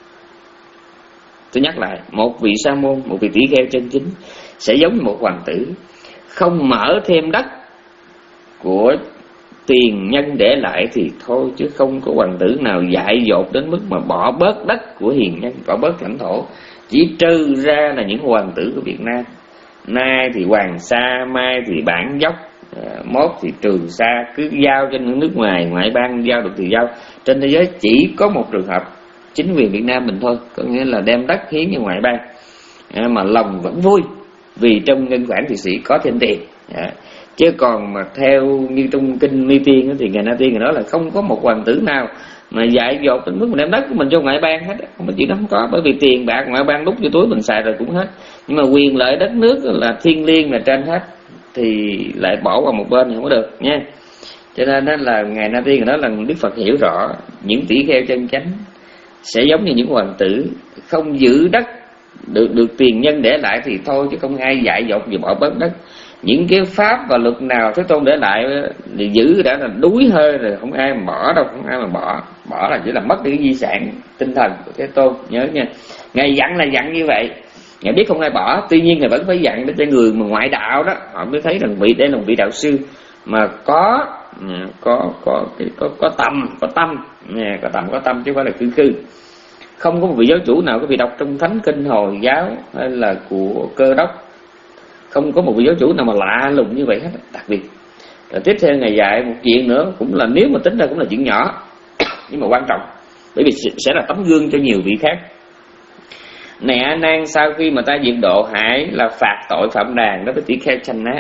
Tôi nhắc lại, một vị sa môn, một vị tỷ kheo chân chính sẽ giống như một hoàng tử, không mở thêm đất của tiền nhân để lại thì thôi, chứ không có hoàng tử nào dại dột đến mức mà bỏ bớt đất của hiền nhân, bỏ bớt lãnh thổ. Chỉ trừ ra là những hoàng tử của Việt Nam, nay thì Hoàng Sa, mai thì Bản Dốc, mốt thì Trường Sa, cứ giao cho những nước ngoài, ngoại bang giao được thì giao. Trên thế giới chỉ có một trường hợp chính quyền Việt Nam mình thôi, có nghĩa là đem đất hiến cho ngoại bang à, mà lòng vẫn vui vì trong ngân khoản Thụy Sĩ có thêm tiền à. Chứ còn mà theo như trong kinh Mi Tiên thì Ngài Na Tiên Ngài nói là không có một hoàng tử nào mà dại dột đến mức mà đem đất của mình cho ngoại bang hết, không có chuyện đó không có, bởi vì tiền bạc ngoại bang đút vô túi mình xài rồi cũng hết, nhưng mà quyền lợi đất nước là thiêng liêng là trên hết thì lại bỏ qua một bên thì không có được nha. Cho nên đó là Ngài Na Tiên Ngài nói là Đức Phật hiểu rõ những tỷ kheo chân chánh sẽ giống như những hoàng tử, không giữ đất được được tiền nhân để lại thì thôi, chứ không ai dại dột gì bỏ bớt đất. Những cái pháp và luật nào Thế Tôn để lại thì giữ đã là đuối hơi rồi, không ai mà bỏ đâu, không ai mà bỏ. Bỏ là chỉ là mất đi cái di sản tinh thần của Thế Tôn, nhớ nha. Ngài dặn là dặn như vậy, Ngài biết không ai bỏ, tuy nhiên Ngài vẫn phải dặn để cho người mà ngoại đạo đó họ mới thấy rằng vị đây là một vị đạo sư mà có có có có có, có tâm, có tâm, có tâm có tâm chứ không phải là khư khư. Không có một vị giáo chủ nào có vị đọc trong thánh kinh Hồi giáo hay là của Cơ Đốc, không có một vị giáo chủ nào mà lạ lùng như vậy hết, đặc biệt. Rồi tiếp theo Ngài dạy một chuyện nữa, cũng là nếu mà tính ra cũng là chuyện nhỏ nhưng mà quan trọng, bởi vì sẽ là tấm gương cho nhiều vị khác. Này A Nan, sau khi mà ta diệt độ, hãy là phạt tội phạm đàn đối với tỷ kheo Chanh Ná.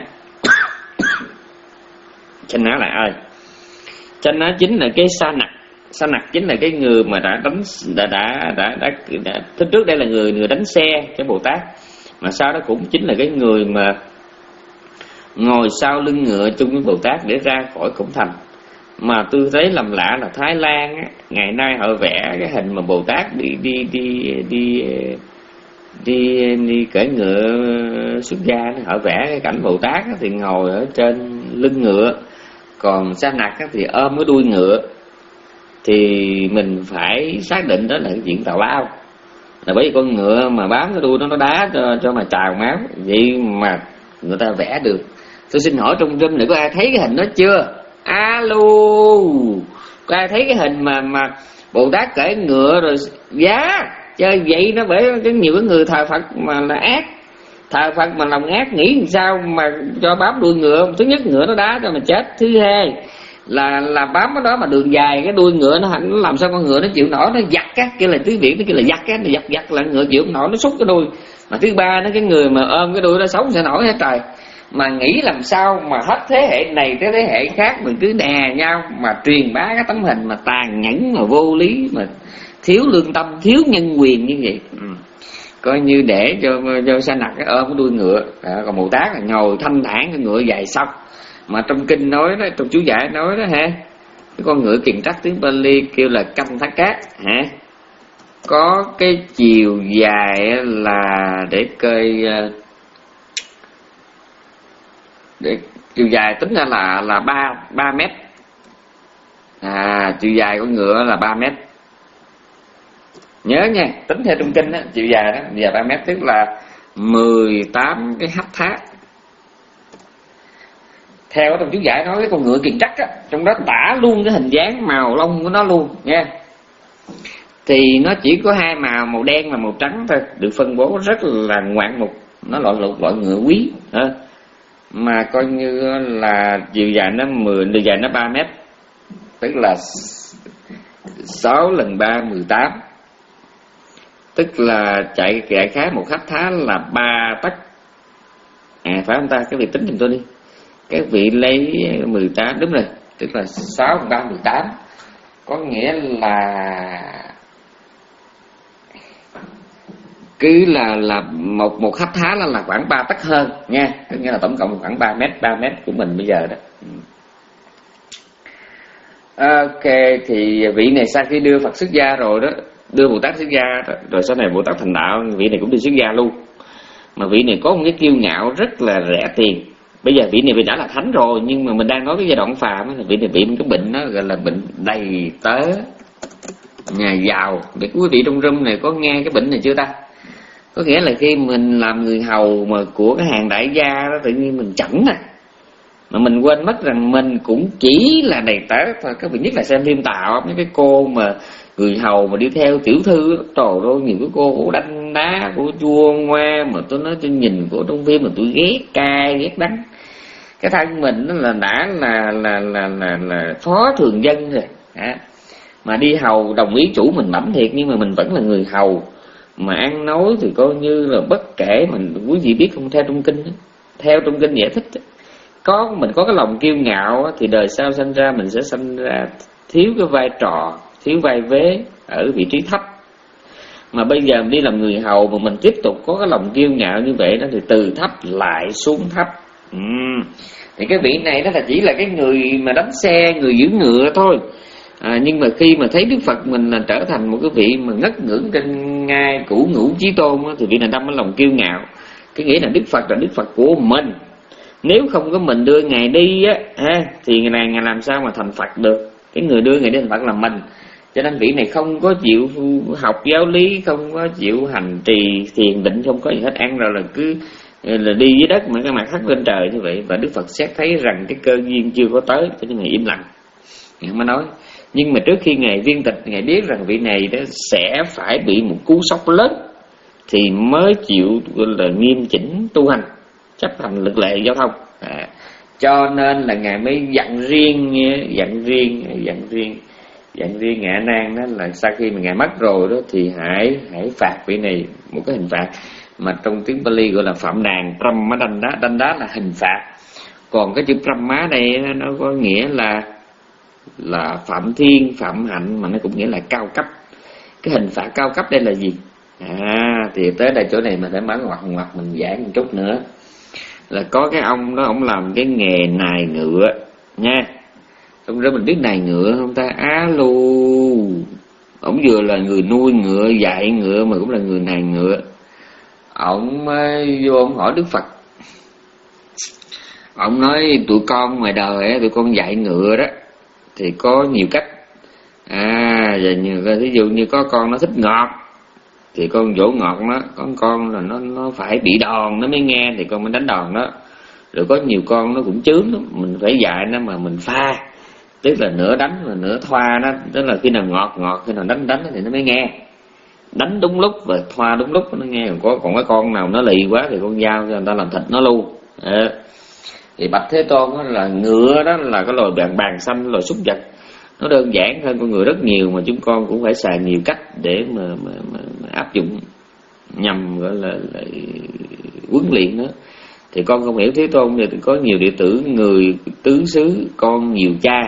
Chanh Ná là ai? Chanh Ná chính là cái sa nặc. Sa nặc chính là cái người mà đã đánh đã đã đã, đã, đã thứ trước đây là người người đánh xe cho Bồ Tát, mà sau đó cũng chính là cái người mà ngồi sau lưng ngựa chung với Bồ Tát để ra khỏi cổng thành. Mà tôi thấy làm lạ là Thái Lan á, ngày nay họ vẽ cái hình mà Bồ Tát đi đi đi đi đi đi cưỡi ngựa xuất gia, họ vẽ cái cảnh Bồ Tát á, thì ngồi ở trên lưng ngựa, còn Sa Nặc á, thì ôm cái đuôi ngựa. Thì mình phải xác định đó là cái chuyện tào lao, là bởi vì con ngựa mà bám cái đuôi nó nó đá cho cho mà trào máu, vậy mà người ta vẽ được. Tôi xin hỏi trong room này có ai thấy cái hình đó chưa? Alo, có ai thấy cái hình mà mà Bồ Tát cưỡi ngựa rồi giá chơi vậy? Nó bởi cái nhiều cái người thờ Phật mà là ác, thờ Phật mà lòng ác, nghĩ làm sao mà cho bám đuôi ngựa. Thứ nhất, ngựa nó đá cho mà chết. Thứ hai là là bám ở đó mà đường dài, cái đuôi ngựa nó, nó làm sao con ngựa nó chịu nổi, nó giặt á, kia là tiếng Việt nó kia là giặt á, nó giặt giặt là ngựa chịu nổi, nó xúc cái đuôi. Mà thứ ba nó cái người mà ôm cái đuôi đó sống sẽ nổi hết trời. Mà nghĩ làm sao mà hết thế hệ này tới thế hệ khác mình cứ đè nhau mà truyền bá cái tấm hình mà tàn nhẫn, mà vô lý, mà thiếu lương tâm, thiếu nhân quyền như vậy. Ừ. Coi như để cho cho Sa Nặc ôm cái đuôi ngựa, à, còn Bồ Tát là ngồi thanh thản cái ngựa dài sóc. Mà trong kinh nói đó, trong chú giải nói đó ha, cái con ngựa kiền trắc tiếng Pali kêu là canh thác cát hả, có cái chiều dài là để cơi, để chiều dài tính ra là là ba ba mét. À, chiều dài con ngựa là ba mét. Nhớ nha, tính theo trong kinh đó, chiều dài đó, dài ba mét, tức là mười tám cái hắc thác. Theo trong chú giải nói cái con ngựa kiền trắc á, trong đó tả luôn cái hình dáng màu lông của nó luôn nha. Thì nó chỉ có hai màu, màu đen và màu trắng thôi, được phân bố rất là ngoạn mục. Nó loại loại, loại ngựa quý ha. Mà coi như là chiều dài nó mười, chiều dài nó ba mét, tức là sáu lần ba mười tám, tức là chạy đại khái một hắc thá là ba tấc. À phải không ta? Cái vị tính giùm tôi đi. Cái vị lấy mười tám, đúng rồi, tức là sáu lần ba mười tám, có nghĩa là cứ là là một một hắc thá là, là khoảng ba tấc hơn nha, có nghĩa là tổng cộng khoảng ba mét, ba mét của mình bây giờ đó. Ok, thì vị này sau khi đưa Phật xuất gia rồi đó, đưa Bồ Tát xuất gia đó, rồi sau này Bồ Tát thành đạo, vị này cũng đi xuất gia luôn. Mà vị này có một cái kiêu ngạo rất là rẻ tiền. Bây giờ vị này vị đã là thánh rồi, nhưng mà mình đang nói cái giai đoạn phàm, vị này bị một cái bệnh, nó gọi là bệnh đầy tớ nhà giàu. Để quý vị trong room này có nghe cái bệnh này chưa ta? Có nghĩa là khi mình làm người hầu mà của cái hàng đại gia đó, tự nhiên mình chảnh à, mà mình quên mất rằng mình cũng chỉ là đầy tớ thôi. Các vị nhất là xem phim Tàu, mấy cái cô mà người hầu mà đi theo tiểu thư, trời ơi, nhiều cái cô cổ đanh đá, cổ chua ngoa, mà tôi nói tôi nhìn của trong phim mà tôi ghét cay, ghét đắng. Cái thân mình nó là đã là là là là, là phó thường dân rồi hả? Mà đi hầu đồng ý chủ mình bẩm thiệt, nhưng mà mình vẫn là người hầu. Mà ăn nói thì coi như là bất kể. Mình quý vị biết không, theo trong kinh đó, theo trong kinh giải thích đó, có mình có cái lòng kiêu ngạo thì đời sau sanh ra mình sẽ sanh ra thiếu cái vai trò, thiếu vai vế ở vị trí thấp. Mà bây giờ mình đi làm người hầu mà mình tiếp tục có cái lòng kiêu ngạo như vậy đó, thì từ thấp lại xuống thấp. uhm. Thì cái vị này đó là chỉ là cái người mà đánh xe, người giữ ngựa thôi. À, nhưng mà khi mà thấy Đức Phật mình là trở thành một cái vị mà ngất ngưỡng trên ngai cửu ngũ chí tôn đó, thì vị này đâm cái lòng kiêu ngạo. Cái nghĩa là Đức Phật là Đức Phật của mình, nếu không có mình đưa Ngài đi á ha, thì Ngài này Ngài làm sao mà thành Phật được. Cái người đưa Ngài đi thành Phật là mình. Cho nên vị này không có chịu học giáo lý, không có chịu hành trì thiền định, không có gì hết, ăn rồi là cứ là đi dưới đất mà cái mặt hất lên trời như vậy. Và Đức Phật xét thấy rằng cái cơ duyên chưa có tới, cho nên Ngài im lặng, Ngài mới nói. Nhưng mà trước khi Ngài viên tịch, Ngài biết rằng vị này đó sẽ phải bị một cú sốc lớn thì mới chịu là nghiêm chỉnh tu hành, chấp hành luật lệ giao thông. À, cho nên là Ngài mới dặn riêng, dặn riêng, dặn riêng, dặn riêng Ngạ Nan đó là sau khi mà Ngài mất rồi đó thì hãy hãy phạt vị này một cái hình phạt mà trong tiếng Pali gọi là phạm đàn, Brahma đanh đá, đanh đá là hình phạt. Còn cái chữ Brahma đây nó có nghĩa là là phạm thiên, phạm hạnh, mà nó cũng nghĩa là cao cấp. Cái hình phạt cao cấp đây là gì? À, thì tới đây chỗ này mình phải mở ngoặt ngoặt mình giải một chút nữa. Là có cái ông đó, ông làm cái nghề nài ngựa nha. Xong rồi mình biết nài ngựa không ta? Alo, ổng vừa là người nuôi ngựa, dạy ngựa mà cũng là người nài ngựa. Ổng vô ổng hỏi Đức Phật, ổng nói tụi con ngoài đời tụi con dạy ngựa đó thì có nhiều cách. À giờ như ví dụ như có con nó thích ngọt thì con dỗ ngọt nó, có con là nó nó phải bị đòn nó mới nghe thì con mới đánh đòn đó. Rồi có nhiều con nó cũng chướng lắm, mình phải dạy nó mà mình pha, tức là nửa đánh và nửa thoa nó, tức là khi nào ngọt ngọt, khi nào đánh đánh thì nó mới nghe. Đánh đúng lúc và thoa đúng lúc nó nghe. Còn có còn cái con nào nó lì quá thì con giao cho người ta làm thịt nó luôn. À, thì Bạch Thế Tôn đó là ngựa đó là cái loài bàn bàn xanh, loài súc vật, nó đơn giản hơn con người rất nhiều, mà chúng con cũng phải xài nhiều cách để mà, mà, mà, mà áp dụng nhằm gọi là, là huấn luyện nó. Thì con không hiểu Thế Tôn thì có nhiều đệ tử người tứ xứ, con nhiều cha,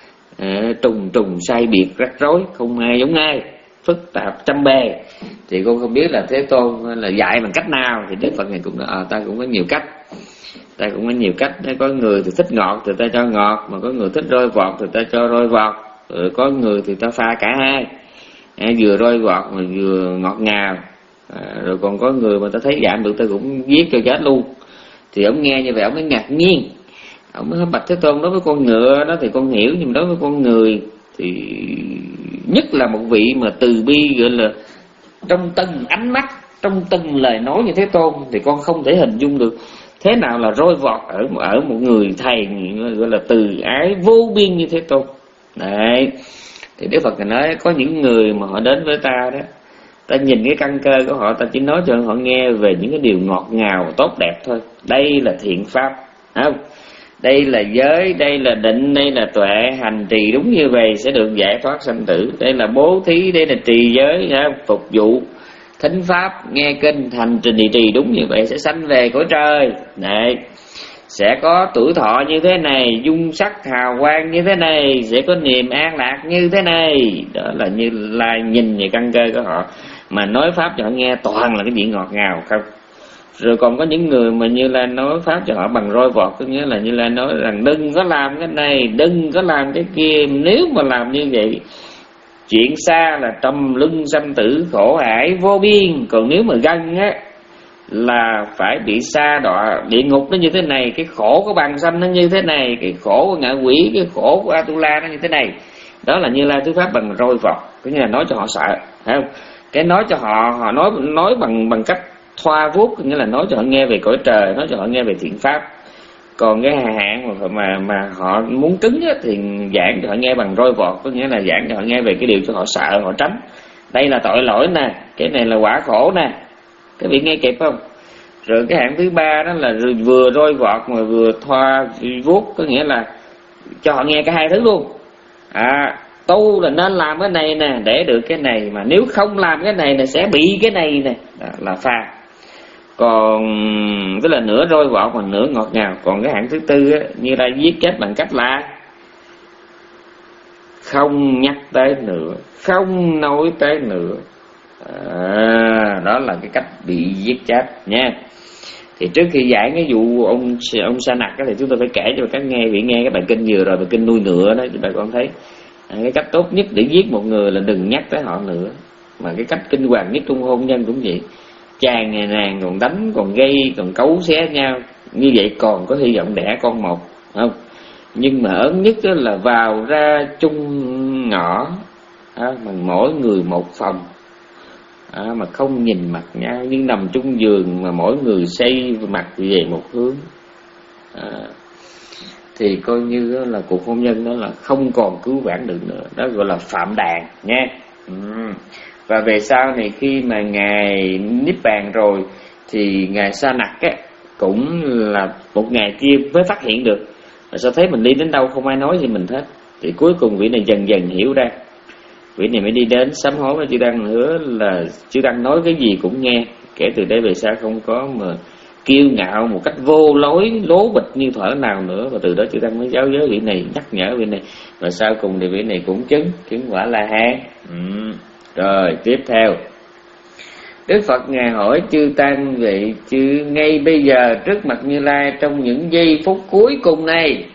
à, trùng trùng sai biệt rắc rối, không ai giống ai, phức tạp trăm bề. Thì con không biết là Thế Tôn là dạy bằng cách nào. Thì Đức Phật này cũng nói à, ta cũng có nhiều cách, ta cũng có nhiều cách. Có người thì thích ngọt thì ta cho ngọt, mà có người thích roi vọt thì ta cho roi vọt, rồi có người thì ta pha cả hai, à, vừa roi vọt mà vừa ngọt ngào. À, rồi còn có người mà ta thấy giảm được ta cũng giết cho chết luôn. Thì ông nghe như vậy ông mới ngạc nhiên, ông mới nói Bạch Thế Tôn, đối với con ngựa đó thì con hiểu, nhưng đối với con người thì nhất là một vị mà từ bi, gọi là trong từng ánh mắt, trong từng lời nói như Thế Tôn, thì con không thể hình dung được thế nào là roi vọt ở ở một người thầy gọi là từ ái vô biên như Thế Tôn. Đấy, thì Đức Phật nói có những người mà họ đến với ta đó, ta nhìn cái căn cơ của họ, ta chỉ nói cho họ nghe về những cái điều ngọt ngào tốt đẹp thôi. Đây là thiện pháp, không? Đây là giới, đây là định, đây là tuệ, hành trì đúng như vậy sẽ được giải thoát sanh tử. Đây là bố thí, đây là trì giới, phục vụ, thính pháp, nghe kinh, hành trình trì trì đúng như vậy sẽ sanh về cõi trời. Đấy, sẽ có tuổi thọ như thế này, dung sắc hào quang như thế này, sẽ có niềm an lạc như thế này. Đó là Như Lai nhìn về căn cơ của họ mà nói pháp cho họ nghe toàn là cái chuyện ngọt ngào không. Rồi còn có những người mà Như Lai nói pháp cho họ bằng roi vọt, có nghĩa là Như Lai nói rằng đừng có làm cái này, đừng có làm cái kia, nếu mà làm như vậy chuyện xa là trầm luân sanh tử khổ ải vô biên, còn nếu mà gần á là phải bị sa đọa địa ngục nó như thế này, cái khổ của bàn sanh nó như thế này, cái khổ của ngạ quỷ, cái khổ của Atula nó như thế này. Đó là Như Lai thuyết pháp bằng roi vọt, có nghĩa là nói cho họ sợ, thấy không? Cái nói cho họ, họ nói nói bằng bằng cách thoa vuốt, nghĩa là nói cho họ nghe về cõi trời, nói cho họ nghe về thiện pháp. Còn cái hạn mà mà, mà họ muốn cứng á, thì giảng cho họ nghe bằng roi vọt, có nghĩa là giảng cho họ nghe về cái điều cho họ sợ, họ tránh. Đây là tội lỗi nè, cái này là quả khổ nè, các vị nghe kịp không? Rồi cái hạng thứ ba đó là vừa roi vọt mà vừa thoa vuốt, có nghĩa là cho họ nghe cả hai thứ luôn. À, tu là nên làm cái này nè để được cái này, mà nếu không làm cái này là sẽ bị cái này nè, là pha. Còn tức là nửa roi vọt mà nửa ngọt ngào. Còn cái hạng thứ tư á, Như Lai viết chết bằng cách là không nhắc tới nữa, không nói tới nữa. À, đó là cái cách bị giết chết nha. Thì trước khi giảng cái vụ ông ông Sa Nặc thì chúng tôi phải kể cho các nghe vị nghe cái bài kinh vừa rồi, bài kinh nuôi ngựa đó, bà con thấy à, cái cách tốt nhất để giết một người là đừng nhắc tới họ nữa. Mà cái cách kinh hoàng nhất trong hôn nhân cũng vậy, chàng ngày nàng còn đánh, còn gây, còn cấu xé nhau, như vậy còn có hy vọng đẻ con một, không? Nhưng mà ớn nhất đó là vào ra chung ngõ, à, mà mỗi người một phòng, à, mà không nhìn mặt nhau, nhưng nằm chung giường mà mỗi người xây mặt về một hướng, à, thì coi như đó là cuộc hôn nhân đó là không còn cứu vãn được nữa. Đó gọi là phạm đàn nha. Ừ. Và về sau này khi mà Ngài Niết Bàn rồi thì Ngài Sa Nặc á cũng là một ngày kia mới phát hiện được, và sao thấy mình đi đến đâu không ai nói gì mình hết. Thì cuối cùng vị này dần dần hiểu ra, vị này mới đi đến sám hối với chư Tăng, hứa là chư Tăng nói cái gì cũng nghe, kể từ đây về sau không có mà kiêu ngạo một cách vô lối lố bịch như thuở nào nữa. Và từ đó chư Tăng mới giáo giới vị này, nhắc nhở vị này, và sau cùng thì vị này cũng chứng chứng quả La Hán. Ừ. Rồi tiếp theo Đức Phật Ngài hỏi chư Tăng vậy chứ ngay bây giờ trước mặt Như Lai trong những giây phút cuối cùng này,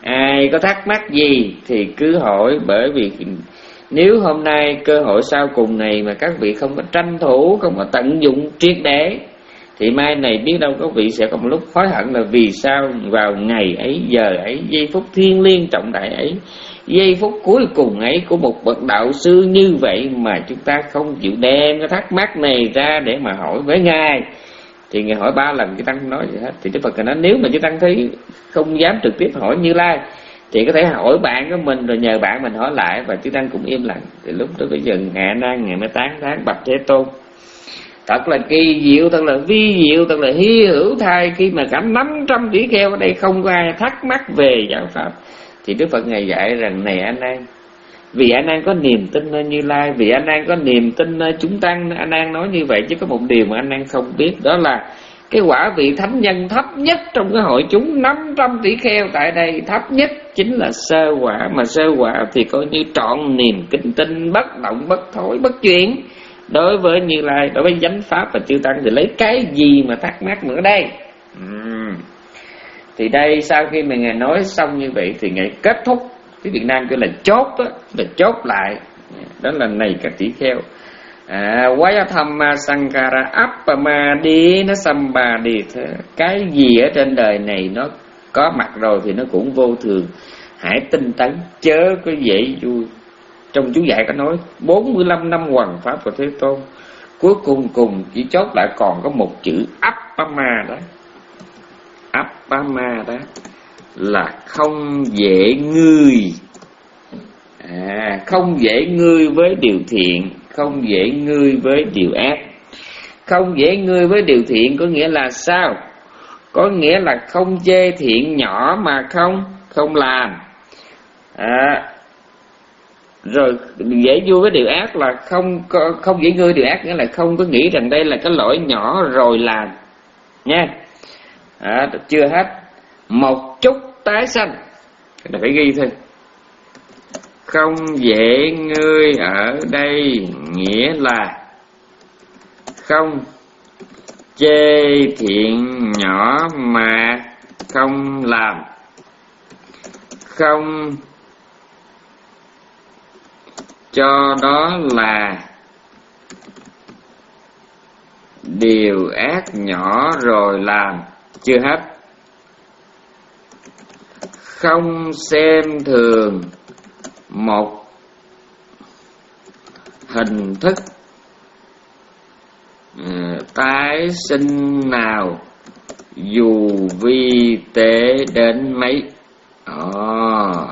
Ai có thắc mắc gì thì cứ hỏi, bởi vì nếu hôm nay cơ hội sau cùng này mà các vị không có tranh thủ, không có tận dụng triệt để, thì mai này biết đâu các vị sẽ có một lúc hối hận là vì sao vào ngày ấy, giờ ấy, giây phút thiêng liêng trọng đại ấy, giây phút cuối cùng ấy của một bậc đạo sư như vậy mà chúng ta không chịu đem cái thắc mắc này ra để mà hỏi với Ngài. Thì Ngài hỏi ba lần, Chư Tăng không nói gì hết. Thì Đức Phật nói nếu mà Chư Tăng thấy không dám trực tiếp hỏi Như Lai thì có thể hỏi bạn của mình, rồi nhờ bạn mình hỏi lại, và Chư Tăng cũng im lặng. Thì lúc đó bây giờ Ngài Nan Ngài mới tán thán bạch Thế Tôn: thật là kỳ diệu, thật là vi diệu, thật là hy hữu thay khi mà cả năm trăm tỷ kheo ở đây không có ai thắc mắc về giáo pháp. Thì Đức Phật Ngài dạy rằng: này A Nan, vì A Nan có niềm tin nơi Như Lai, vì A Nan có niềm tin nơi chúng tăng, A Nan nói như vậy. Chứ có một điều mà A Nan không biết, đó là cái quả vị thánh nhân thấp nhất trong cái hội chúng năm trăm tỷ kheo tại đây, thấp nhất chính là sơ quả. Mà sơ quả thì coi như trọn niềm kính tin, bất động bất thối bất chuyển đối với Như Lai, đối với chánh pháp và chư tăng, thì lấy cái gì mà thắc mắc nữa đây? uhm. Thì đây, sau khi mà Ngài nói xong như vậy thì Ngài kết thúc, cái Việt Nam kêu là chốt đó, là chốt lại, đó là: này các tỷ kheo, à, Vayathamma Sankara Appama Đi nó Samba Đi, cái gì ở trên đời này nó có mặt rồi thì nó cũng vô thường, hãy tinh tấn, chớ có dễ vui. Trong chú dạy có nói bốn mươi lăm năm hoằng pháp của Thế Tôn, cuối cùng cùng chỉ chốt lại còn có một chữ Appama đó. Appama đó là không dễ ngươi. À, không dễ ngươi với điều thiện, không dễ ngươi với điều ác. Không dễ ngươi với điều thiện có nghĩa là sao? Có nghĩa là không chê thiện nhỏ mà không không làm. À, rồi dễ vui với điều ác là không không dễ ngươi điều ác, nghĩa là không có nghĩ rằng đây là cái lỗi nhỏ rồi làm nha. À, chưa hết, một chút tái sanh là phải ghi thôi. Không dễ ngươi ở đây nghĩa là không chê thiện nhỏ mà không làm, không cho đó là điều ác nhỏ rồi làm. Chưa hết, không xem thường một hình thức uh, tái sinh nào dù vi tế đến mấy. oh.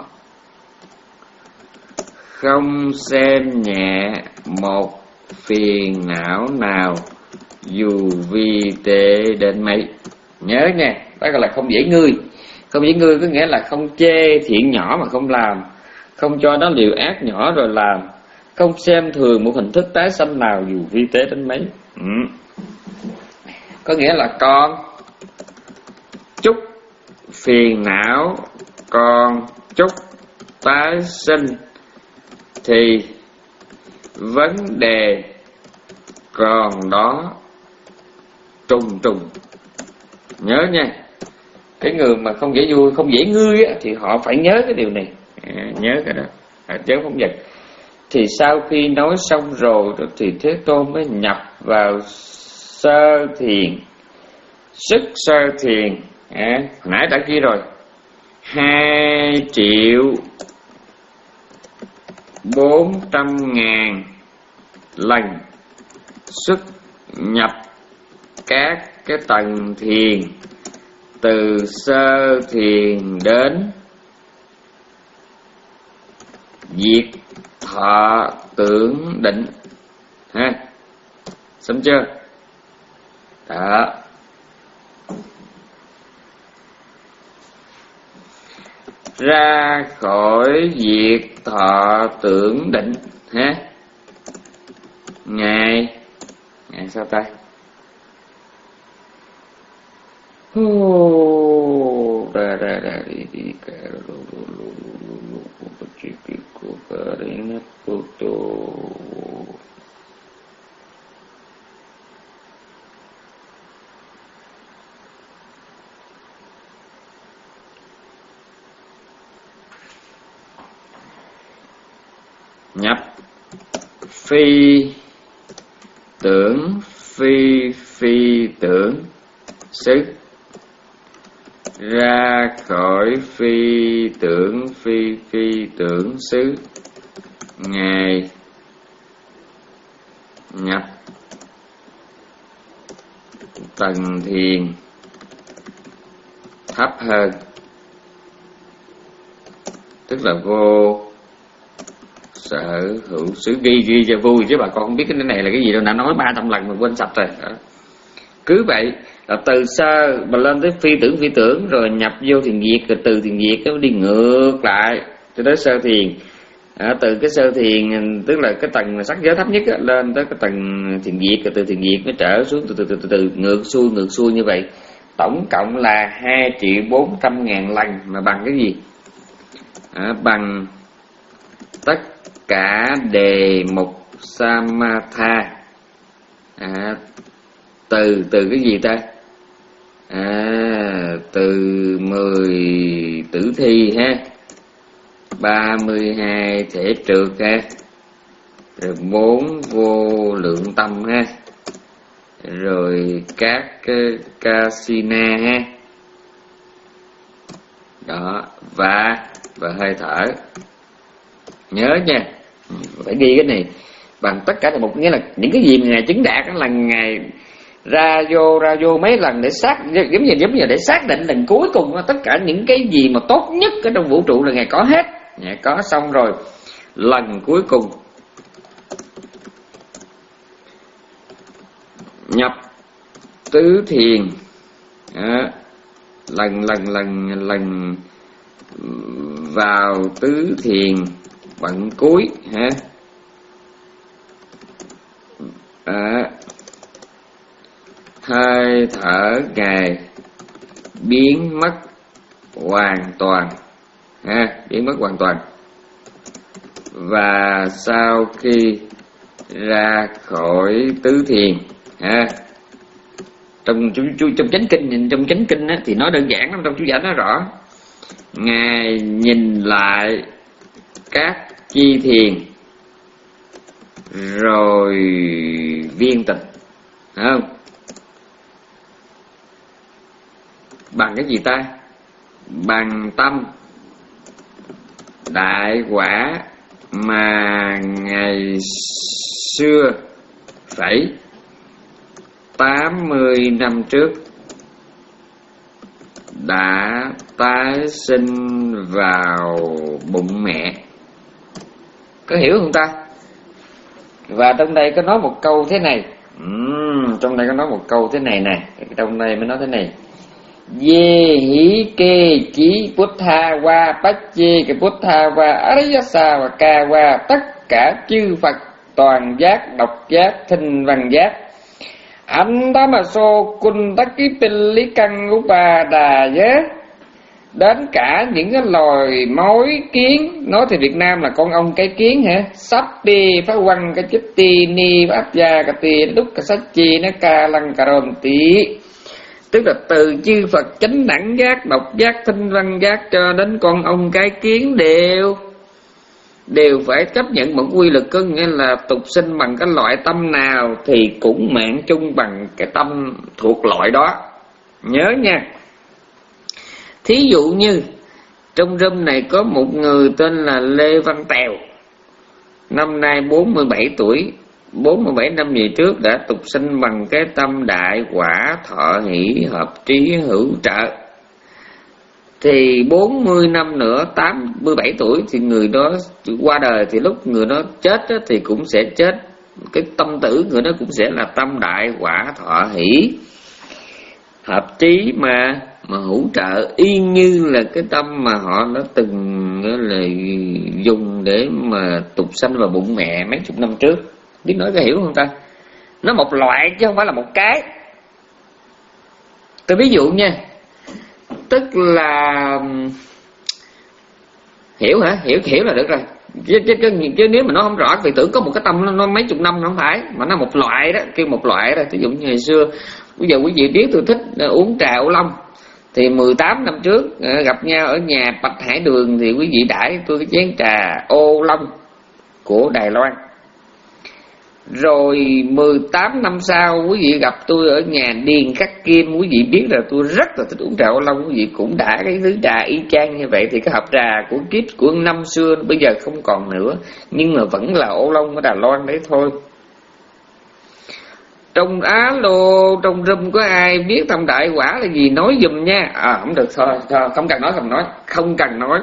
Không xem nhẹ một phiền não nào dù vi tế đến mấy. Nhớ nha, đó gọi là không dễ ngươi. Không dễ ngươi có nghĩa là không chê thiện nhỏ mà không làm, không cho nó điều ác nhỏ rồi làm, không xem thường một hình thức tái sanh nào dù vi tế đến mấy. ừ. Có nghĩa là con chút phiền não, con chút tái sinh thì vấn đề còn đó trùng trùng. Nhớ nha, cái người mà không dễ vui, không dễ ngươi á, thì họ phải nhớ cái điều này. à, Nhớ cái đó, à, chớ không giật. Thì sau khi nói xong rồi thì Thế Tôn mới nhập vào sơ thiền, sức sơ thiền. à, Nãy đã ghi rồi, hai triệu bốn trăm ngàn lần xuất nhập các cái tầng thiền, từ sơ thiền đến diệt thọ tưởng định. Ha, xong chưa? Đó. Ra khỏi diệt thọ tưởng định. Ha, Ngài Ngài sao ta? Oh, ra ra ra đi đi cả lu lu lu lu lu lu chỉ chỉ của cả đến photo. nhập phi tưởng phi phi tưởng xứ, ra khỏi phi tưởng phi phi tưởng xứ, Ngài nhập tầng thiền thấp hơn, tức là vô sở hữu xứ. Ghi ghi cho vui chứ bà con không biết cái này là cái gì đâu, đã nói ba trăm lần mà quên sạch rồi. Đó. Cứ vậy là từ sơ mà lên tới phi tưởng phi tưởng, rồi nhập vô thiền diệt, rồi từ thiền diệt nó đi ngược lại cho tới sơ thiền. À, từ cái sơ thiền tức là cái tầng sắc giới thấp nhất á, lên tới cái tầng thiền diệt, rồi từ thiền diệt nó trở xuống từ từ từ từ, từ ngược xuôi ngược xuôi như vậy. Tổng cộng là hai triệu bốn trăm ngàn lần, mà bằng cái gì? À, bằng tất cả đề mục samatha. À, từ từ cái gì ta? À, từ mười tử thi ha, ba mươi hai thể trượt ha, rồi bốn vô lượng tâm ha, rồi các casina ha, đó, và và hơi thở. Nhớ nha, phải ghi cái này bằng tất cả là một, nghĩa là những cái gì mà Ngài chứng đạt là Ngài ra vô ra vô mấy lần để xác giống như giống như để xác định lần cuối cùng tất cả những cái gì mà tốt nhất ở trong vũ trụ là Ngài có hết. Ngài có xong rồi lần cuối cùng nhập tứ thiền. À, lần lần lần lần vào tứ thiền bận cuối ha. À, hơi thở Ngài biến mất hoàn toàn ha, biến mất hoàn toàn. Và sau khi ra khỏi tứ thiền ha, trong chú, chú trong chánh kinh trong chánh kinh á, thì nói đơn giản lắm, trong chú giải nói rõ. Ngài nhìn lại các chi thiền rồi viên tịch, phải không? Bằng cái gì ta? Bằng tâm đại quả mà ngày xưa phải tám mươi năm trước đã tái sinh vào bụng mẹ. Có hiểu không ta? Và trong đây có nói một câu thế này. uhm, Trong đây có nói một câu thế này nè. Trong đây mới nói thế này: Ye hí kê chí Buddha wa Pache ke Buddha wa Ariyasa wa Ka wa, tất cả chư Phật toàn giác, độc giác, thinh văn giác. Anh đó mà xô cun tắc ký pin lý căn của bà đà nhớ, đến cả những cái loài mối kiến, nói thì Việt Nam là con ong cái kiến hả? Sắp đi phá quăng cái chích ti ni áp gia cà ti đúc cà sách chi nó ca lăng cà rôn tí. Tức là từ chư Phật chánh đẳng giác, độc giác, thinh văn giác cho đến con ong cái kiến đều đều phải chấp nhận một quy luật, có nghĩa là tục sinh bằng cái loại tâm nào thì cũng mạng chung bằng cái tâm thuộc loại đó. Nhớ nha. Thí dụ như trong room này có một người tên là Lê Văn Tèo, năm nay bốn mươi bảy tuổi, bốn mươi bảy năm về trước đã tục sinh bằng cái tâm đại quả thọ hỷ hợp trí hữu trợ. Thì bốn mươi năm nữa, tám mươi bảy tuổi thì người đó qua đời, thì lúc người đó chết đó, thì cũng sẽ chết, cái tâm tử người đó cũng sẽ là tâm đại quả thọ hỷ hợp trí mà mà hữu trợ, y như là cái tâm mà họ đã từng là dùng để mà tục sanh vào bụng mẹ mấy chục năm trước. Biết nói có hiểu không ta? Nó một loại chứ không phải là một cái. Tôi ví dụ nha, tức là hiểu hả? Hiểu hiểu là được rồi. Chứ, chứ, chứ, chứ nếu mà nó không rõ, vì tưởng có một cái tâm nó, nó mấy chục năm, nó không phải, mà nó một loại đó, kêu một loại đó. Ví dụ như ngày xưa, bây giờ quý vị biết tôi thích uống trà ô long, thì mười tám năm trước gặp nhau ở nhà Bạch Hải Đường thì quý vị đãi tôi cái chén trà ô long của Đài Loan. Rồi mười tám năm sau quý vị gặp tôi ở nhà Điền Khắc Kim, quý vị biết là tôi rất là thích uống trà ô long, quý vị cũng đã cái thứ trà y chang như vậy. Thì cái hộp trà của kiếp của năm xưa bây giờ không còn nữa, nhưng mà vẫn là ô long ở Đài Loan đấy thôi. Trong alo, trong room có ai biết tâm đại quả là gì nói giùm nha. À không được, thôi, thôi không cần nói, không nói, không cần nói.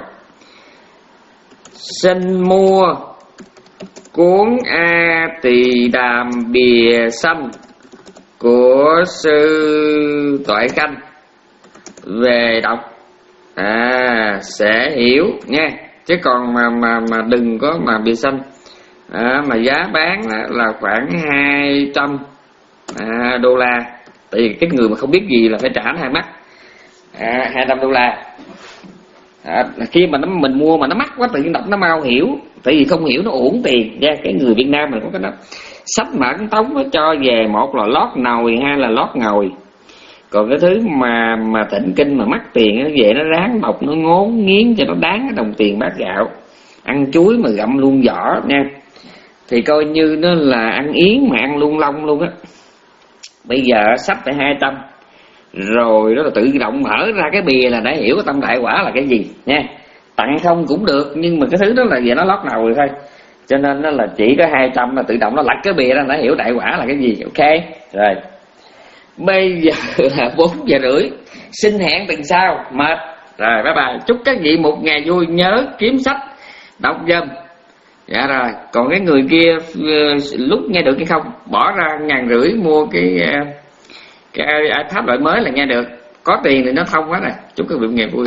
Xin mua cuốn A Tỳ Đàm Bìa Xanh của sư Toại Khanh về đọc à sẽ hiểu nha. Chứ còn mà mà mà đừng có mà bìa xanh à, mà giá bán là khoảng hai trăm à, đô la. Tại vì cái người mà không biết gì là phải trả hai mắt à, hai trăm đô la. À, khi mà nó mình mua mà nó mắc quá tự nhiên đọc nó mau hiểu, tại vì không hiểu nó uổng tiền nha. Cái người Việt Nam mình có cái đó sách mà ấn tống nó cho về, một là lót nồi, hai là lót ngồi. Còn cái thứ mà mà thịnh kinh mà mắc tiền nó về nó ráng đọc, nó ngốn nghiến cho nó đáng cái đồng tiền bát gạo. Ăn chuối mà gặm luôn vỏ nha, thì coi như nó là ăn yến mà ăn luôn lông luôn á. Bây giờ sách phải hai trăm rồi, đó là tự động mở ra cái bìa là đã hiểu cái tâm đại quả là cái gì nha. Tặng không cũng được, nhưng mà cái thứ đó là về nó lót đầu rồi thôi, cho nên nó là chỉ có hai trăm là tự động nó lật cái bìa ra đã hiểu đại quả là cái gì. Ok rồi, bây giờ là bốn giờ rưỡi, xin hẹn tuần sau. Mệt rồi, bye bye, chúc các vị một ngày vui, nhớ kiếm sách đọc giùm. Dạ rồi, còn cái người kia lúc nghe được hay không, bỏ ra ngàn rưỡi mua cái cái iPad loại mới là nghe được. Có tiền thì nó thông quá nè. Chúc các vị một ngày vui.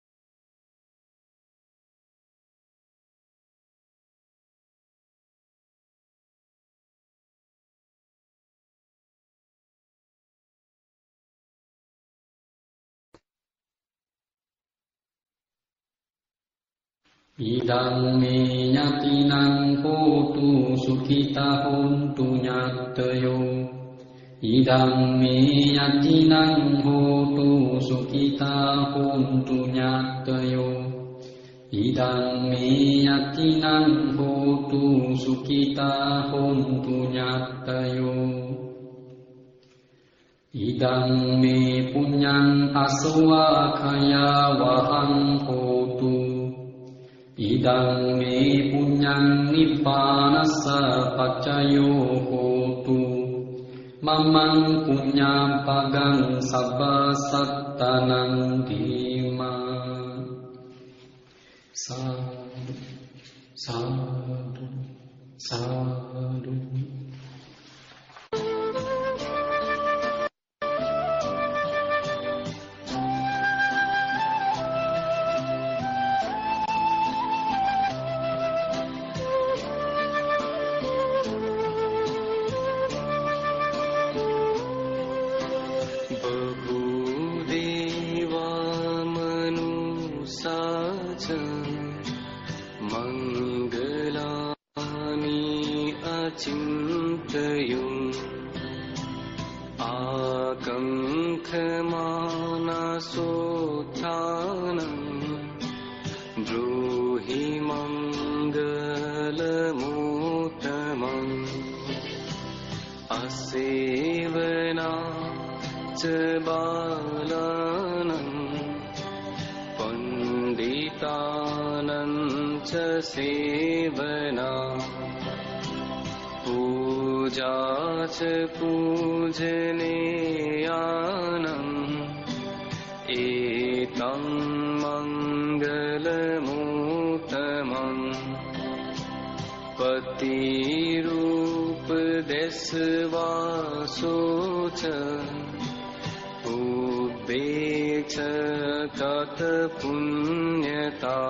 Idang me yatinang hotu sukhita hontu nyatayo. Idang me yatinang hotu sukhita hontu nyatayo. Idang me yatinang hotu sukhita hontu nyatayo. Idang me punyang aswa khaya wahang hotu. Idang me punyang nippanassa paccayo hotu. Mamang punyang pagang sabba sattanang dhima. Sadhu, sadhu, sadhu. Chintayum akankhamanasotthanam bruhi mangalamuttamam asevana cha balanam panditanam cha sevana Puja cha pujaneyanam etam mangalamuttamam patirupa desvasocha ubbecha kata punyata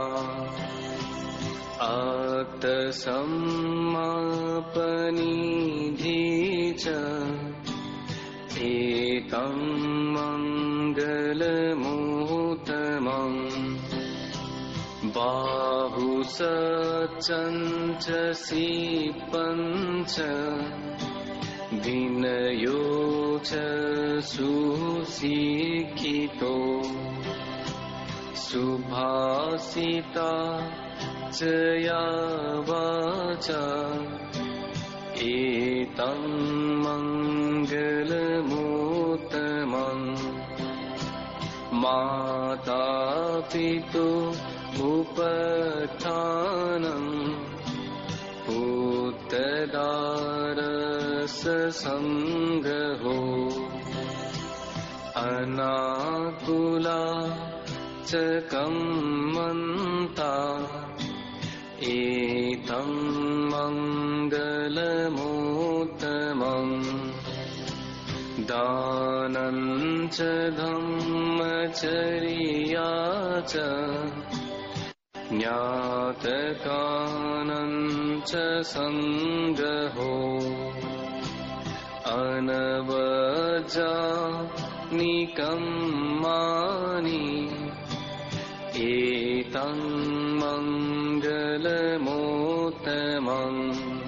Atta sammapanidhicha etam mangalamuttamam bahu satchancha sipancha vinayocha susikkito subhasita Jaya वाचा एतं मङ्गलमुत्तमम् माता पितु उपस्थानम् पुत्रदारससङ्गहो अनाकुला च कम्मन्ता एतं मङ्गलमुत्तमम् दानं च धम्मचर्या च ज्ञातकानं च सङ्गहो अनवजानिकम्मानि एतं मङ्गलमुत्तमम्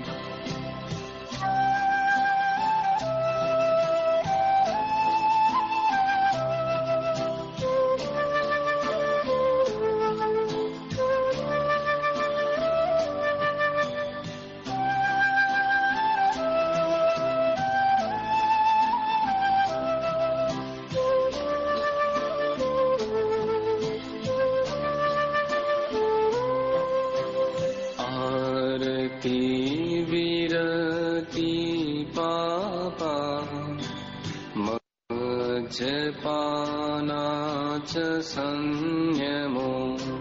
मज्जपाना च संयमो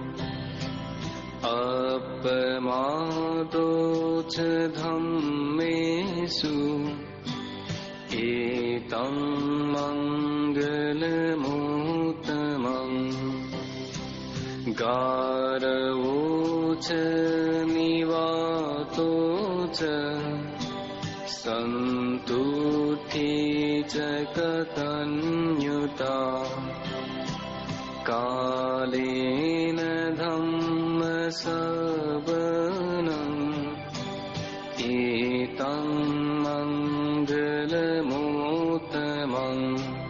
अपमादो च धम्मेषु एतं मङ्गलमुत्तमम् गारवो च निवातो च सन्तुष्टि च कतन्युता कालेन धम्मसवनम् एतं मङ्गलमुत्तमम्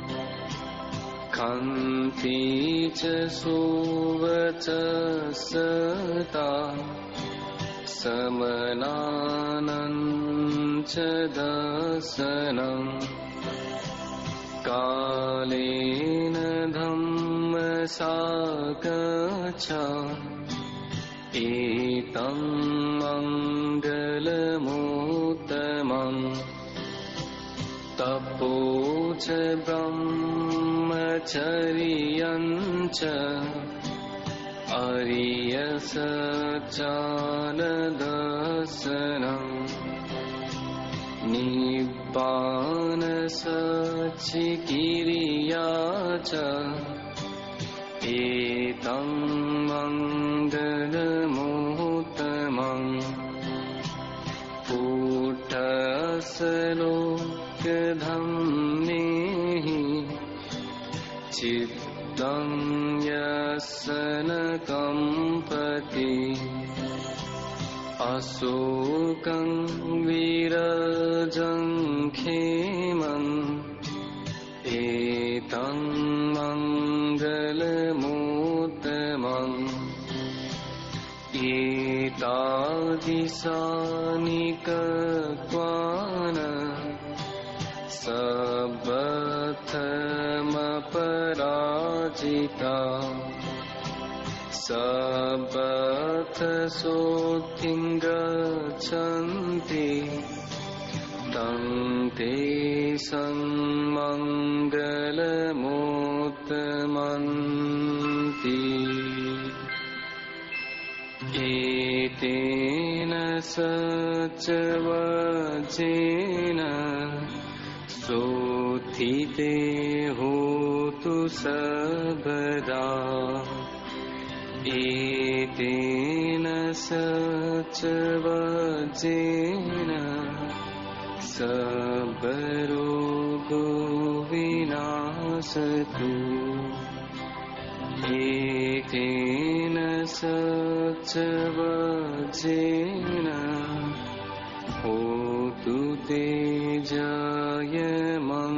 खन्ति च सुवचसता समनानं च दर्शनम् कालेन धम्मसागच्छ एतं मङ्गलमुत्तमम् तपो च ब्रह्मचर्यं च आर्यसच्चानदर्शनम् निब्बानसच्चिकिरिया च एतं मङ्गलमुत्तमम् पुट्टसलोकधम्मेः चित्तं यस्य न कम्पति अशोकं विरजं खेमम् एतं मङ्गलमुत्तमम् एतादृशानिकत्वान सबथमपराजिता सबथसोऽधिं गच्छन्ति तं ते सन्मङ्गलमुत्तमन्ति एतेन सच्चवचेन सोत्थिते होतु सर्वदा एतेन सच्चवचेन सर्वरोगो विनाशतु एतेन सच्चवचेन होतु ते जयमा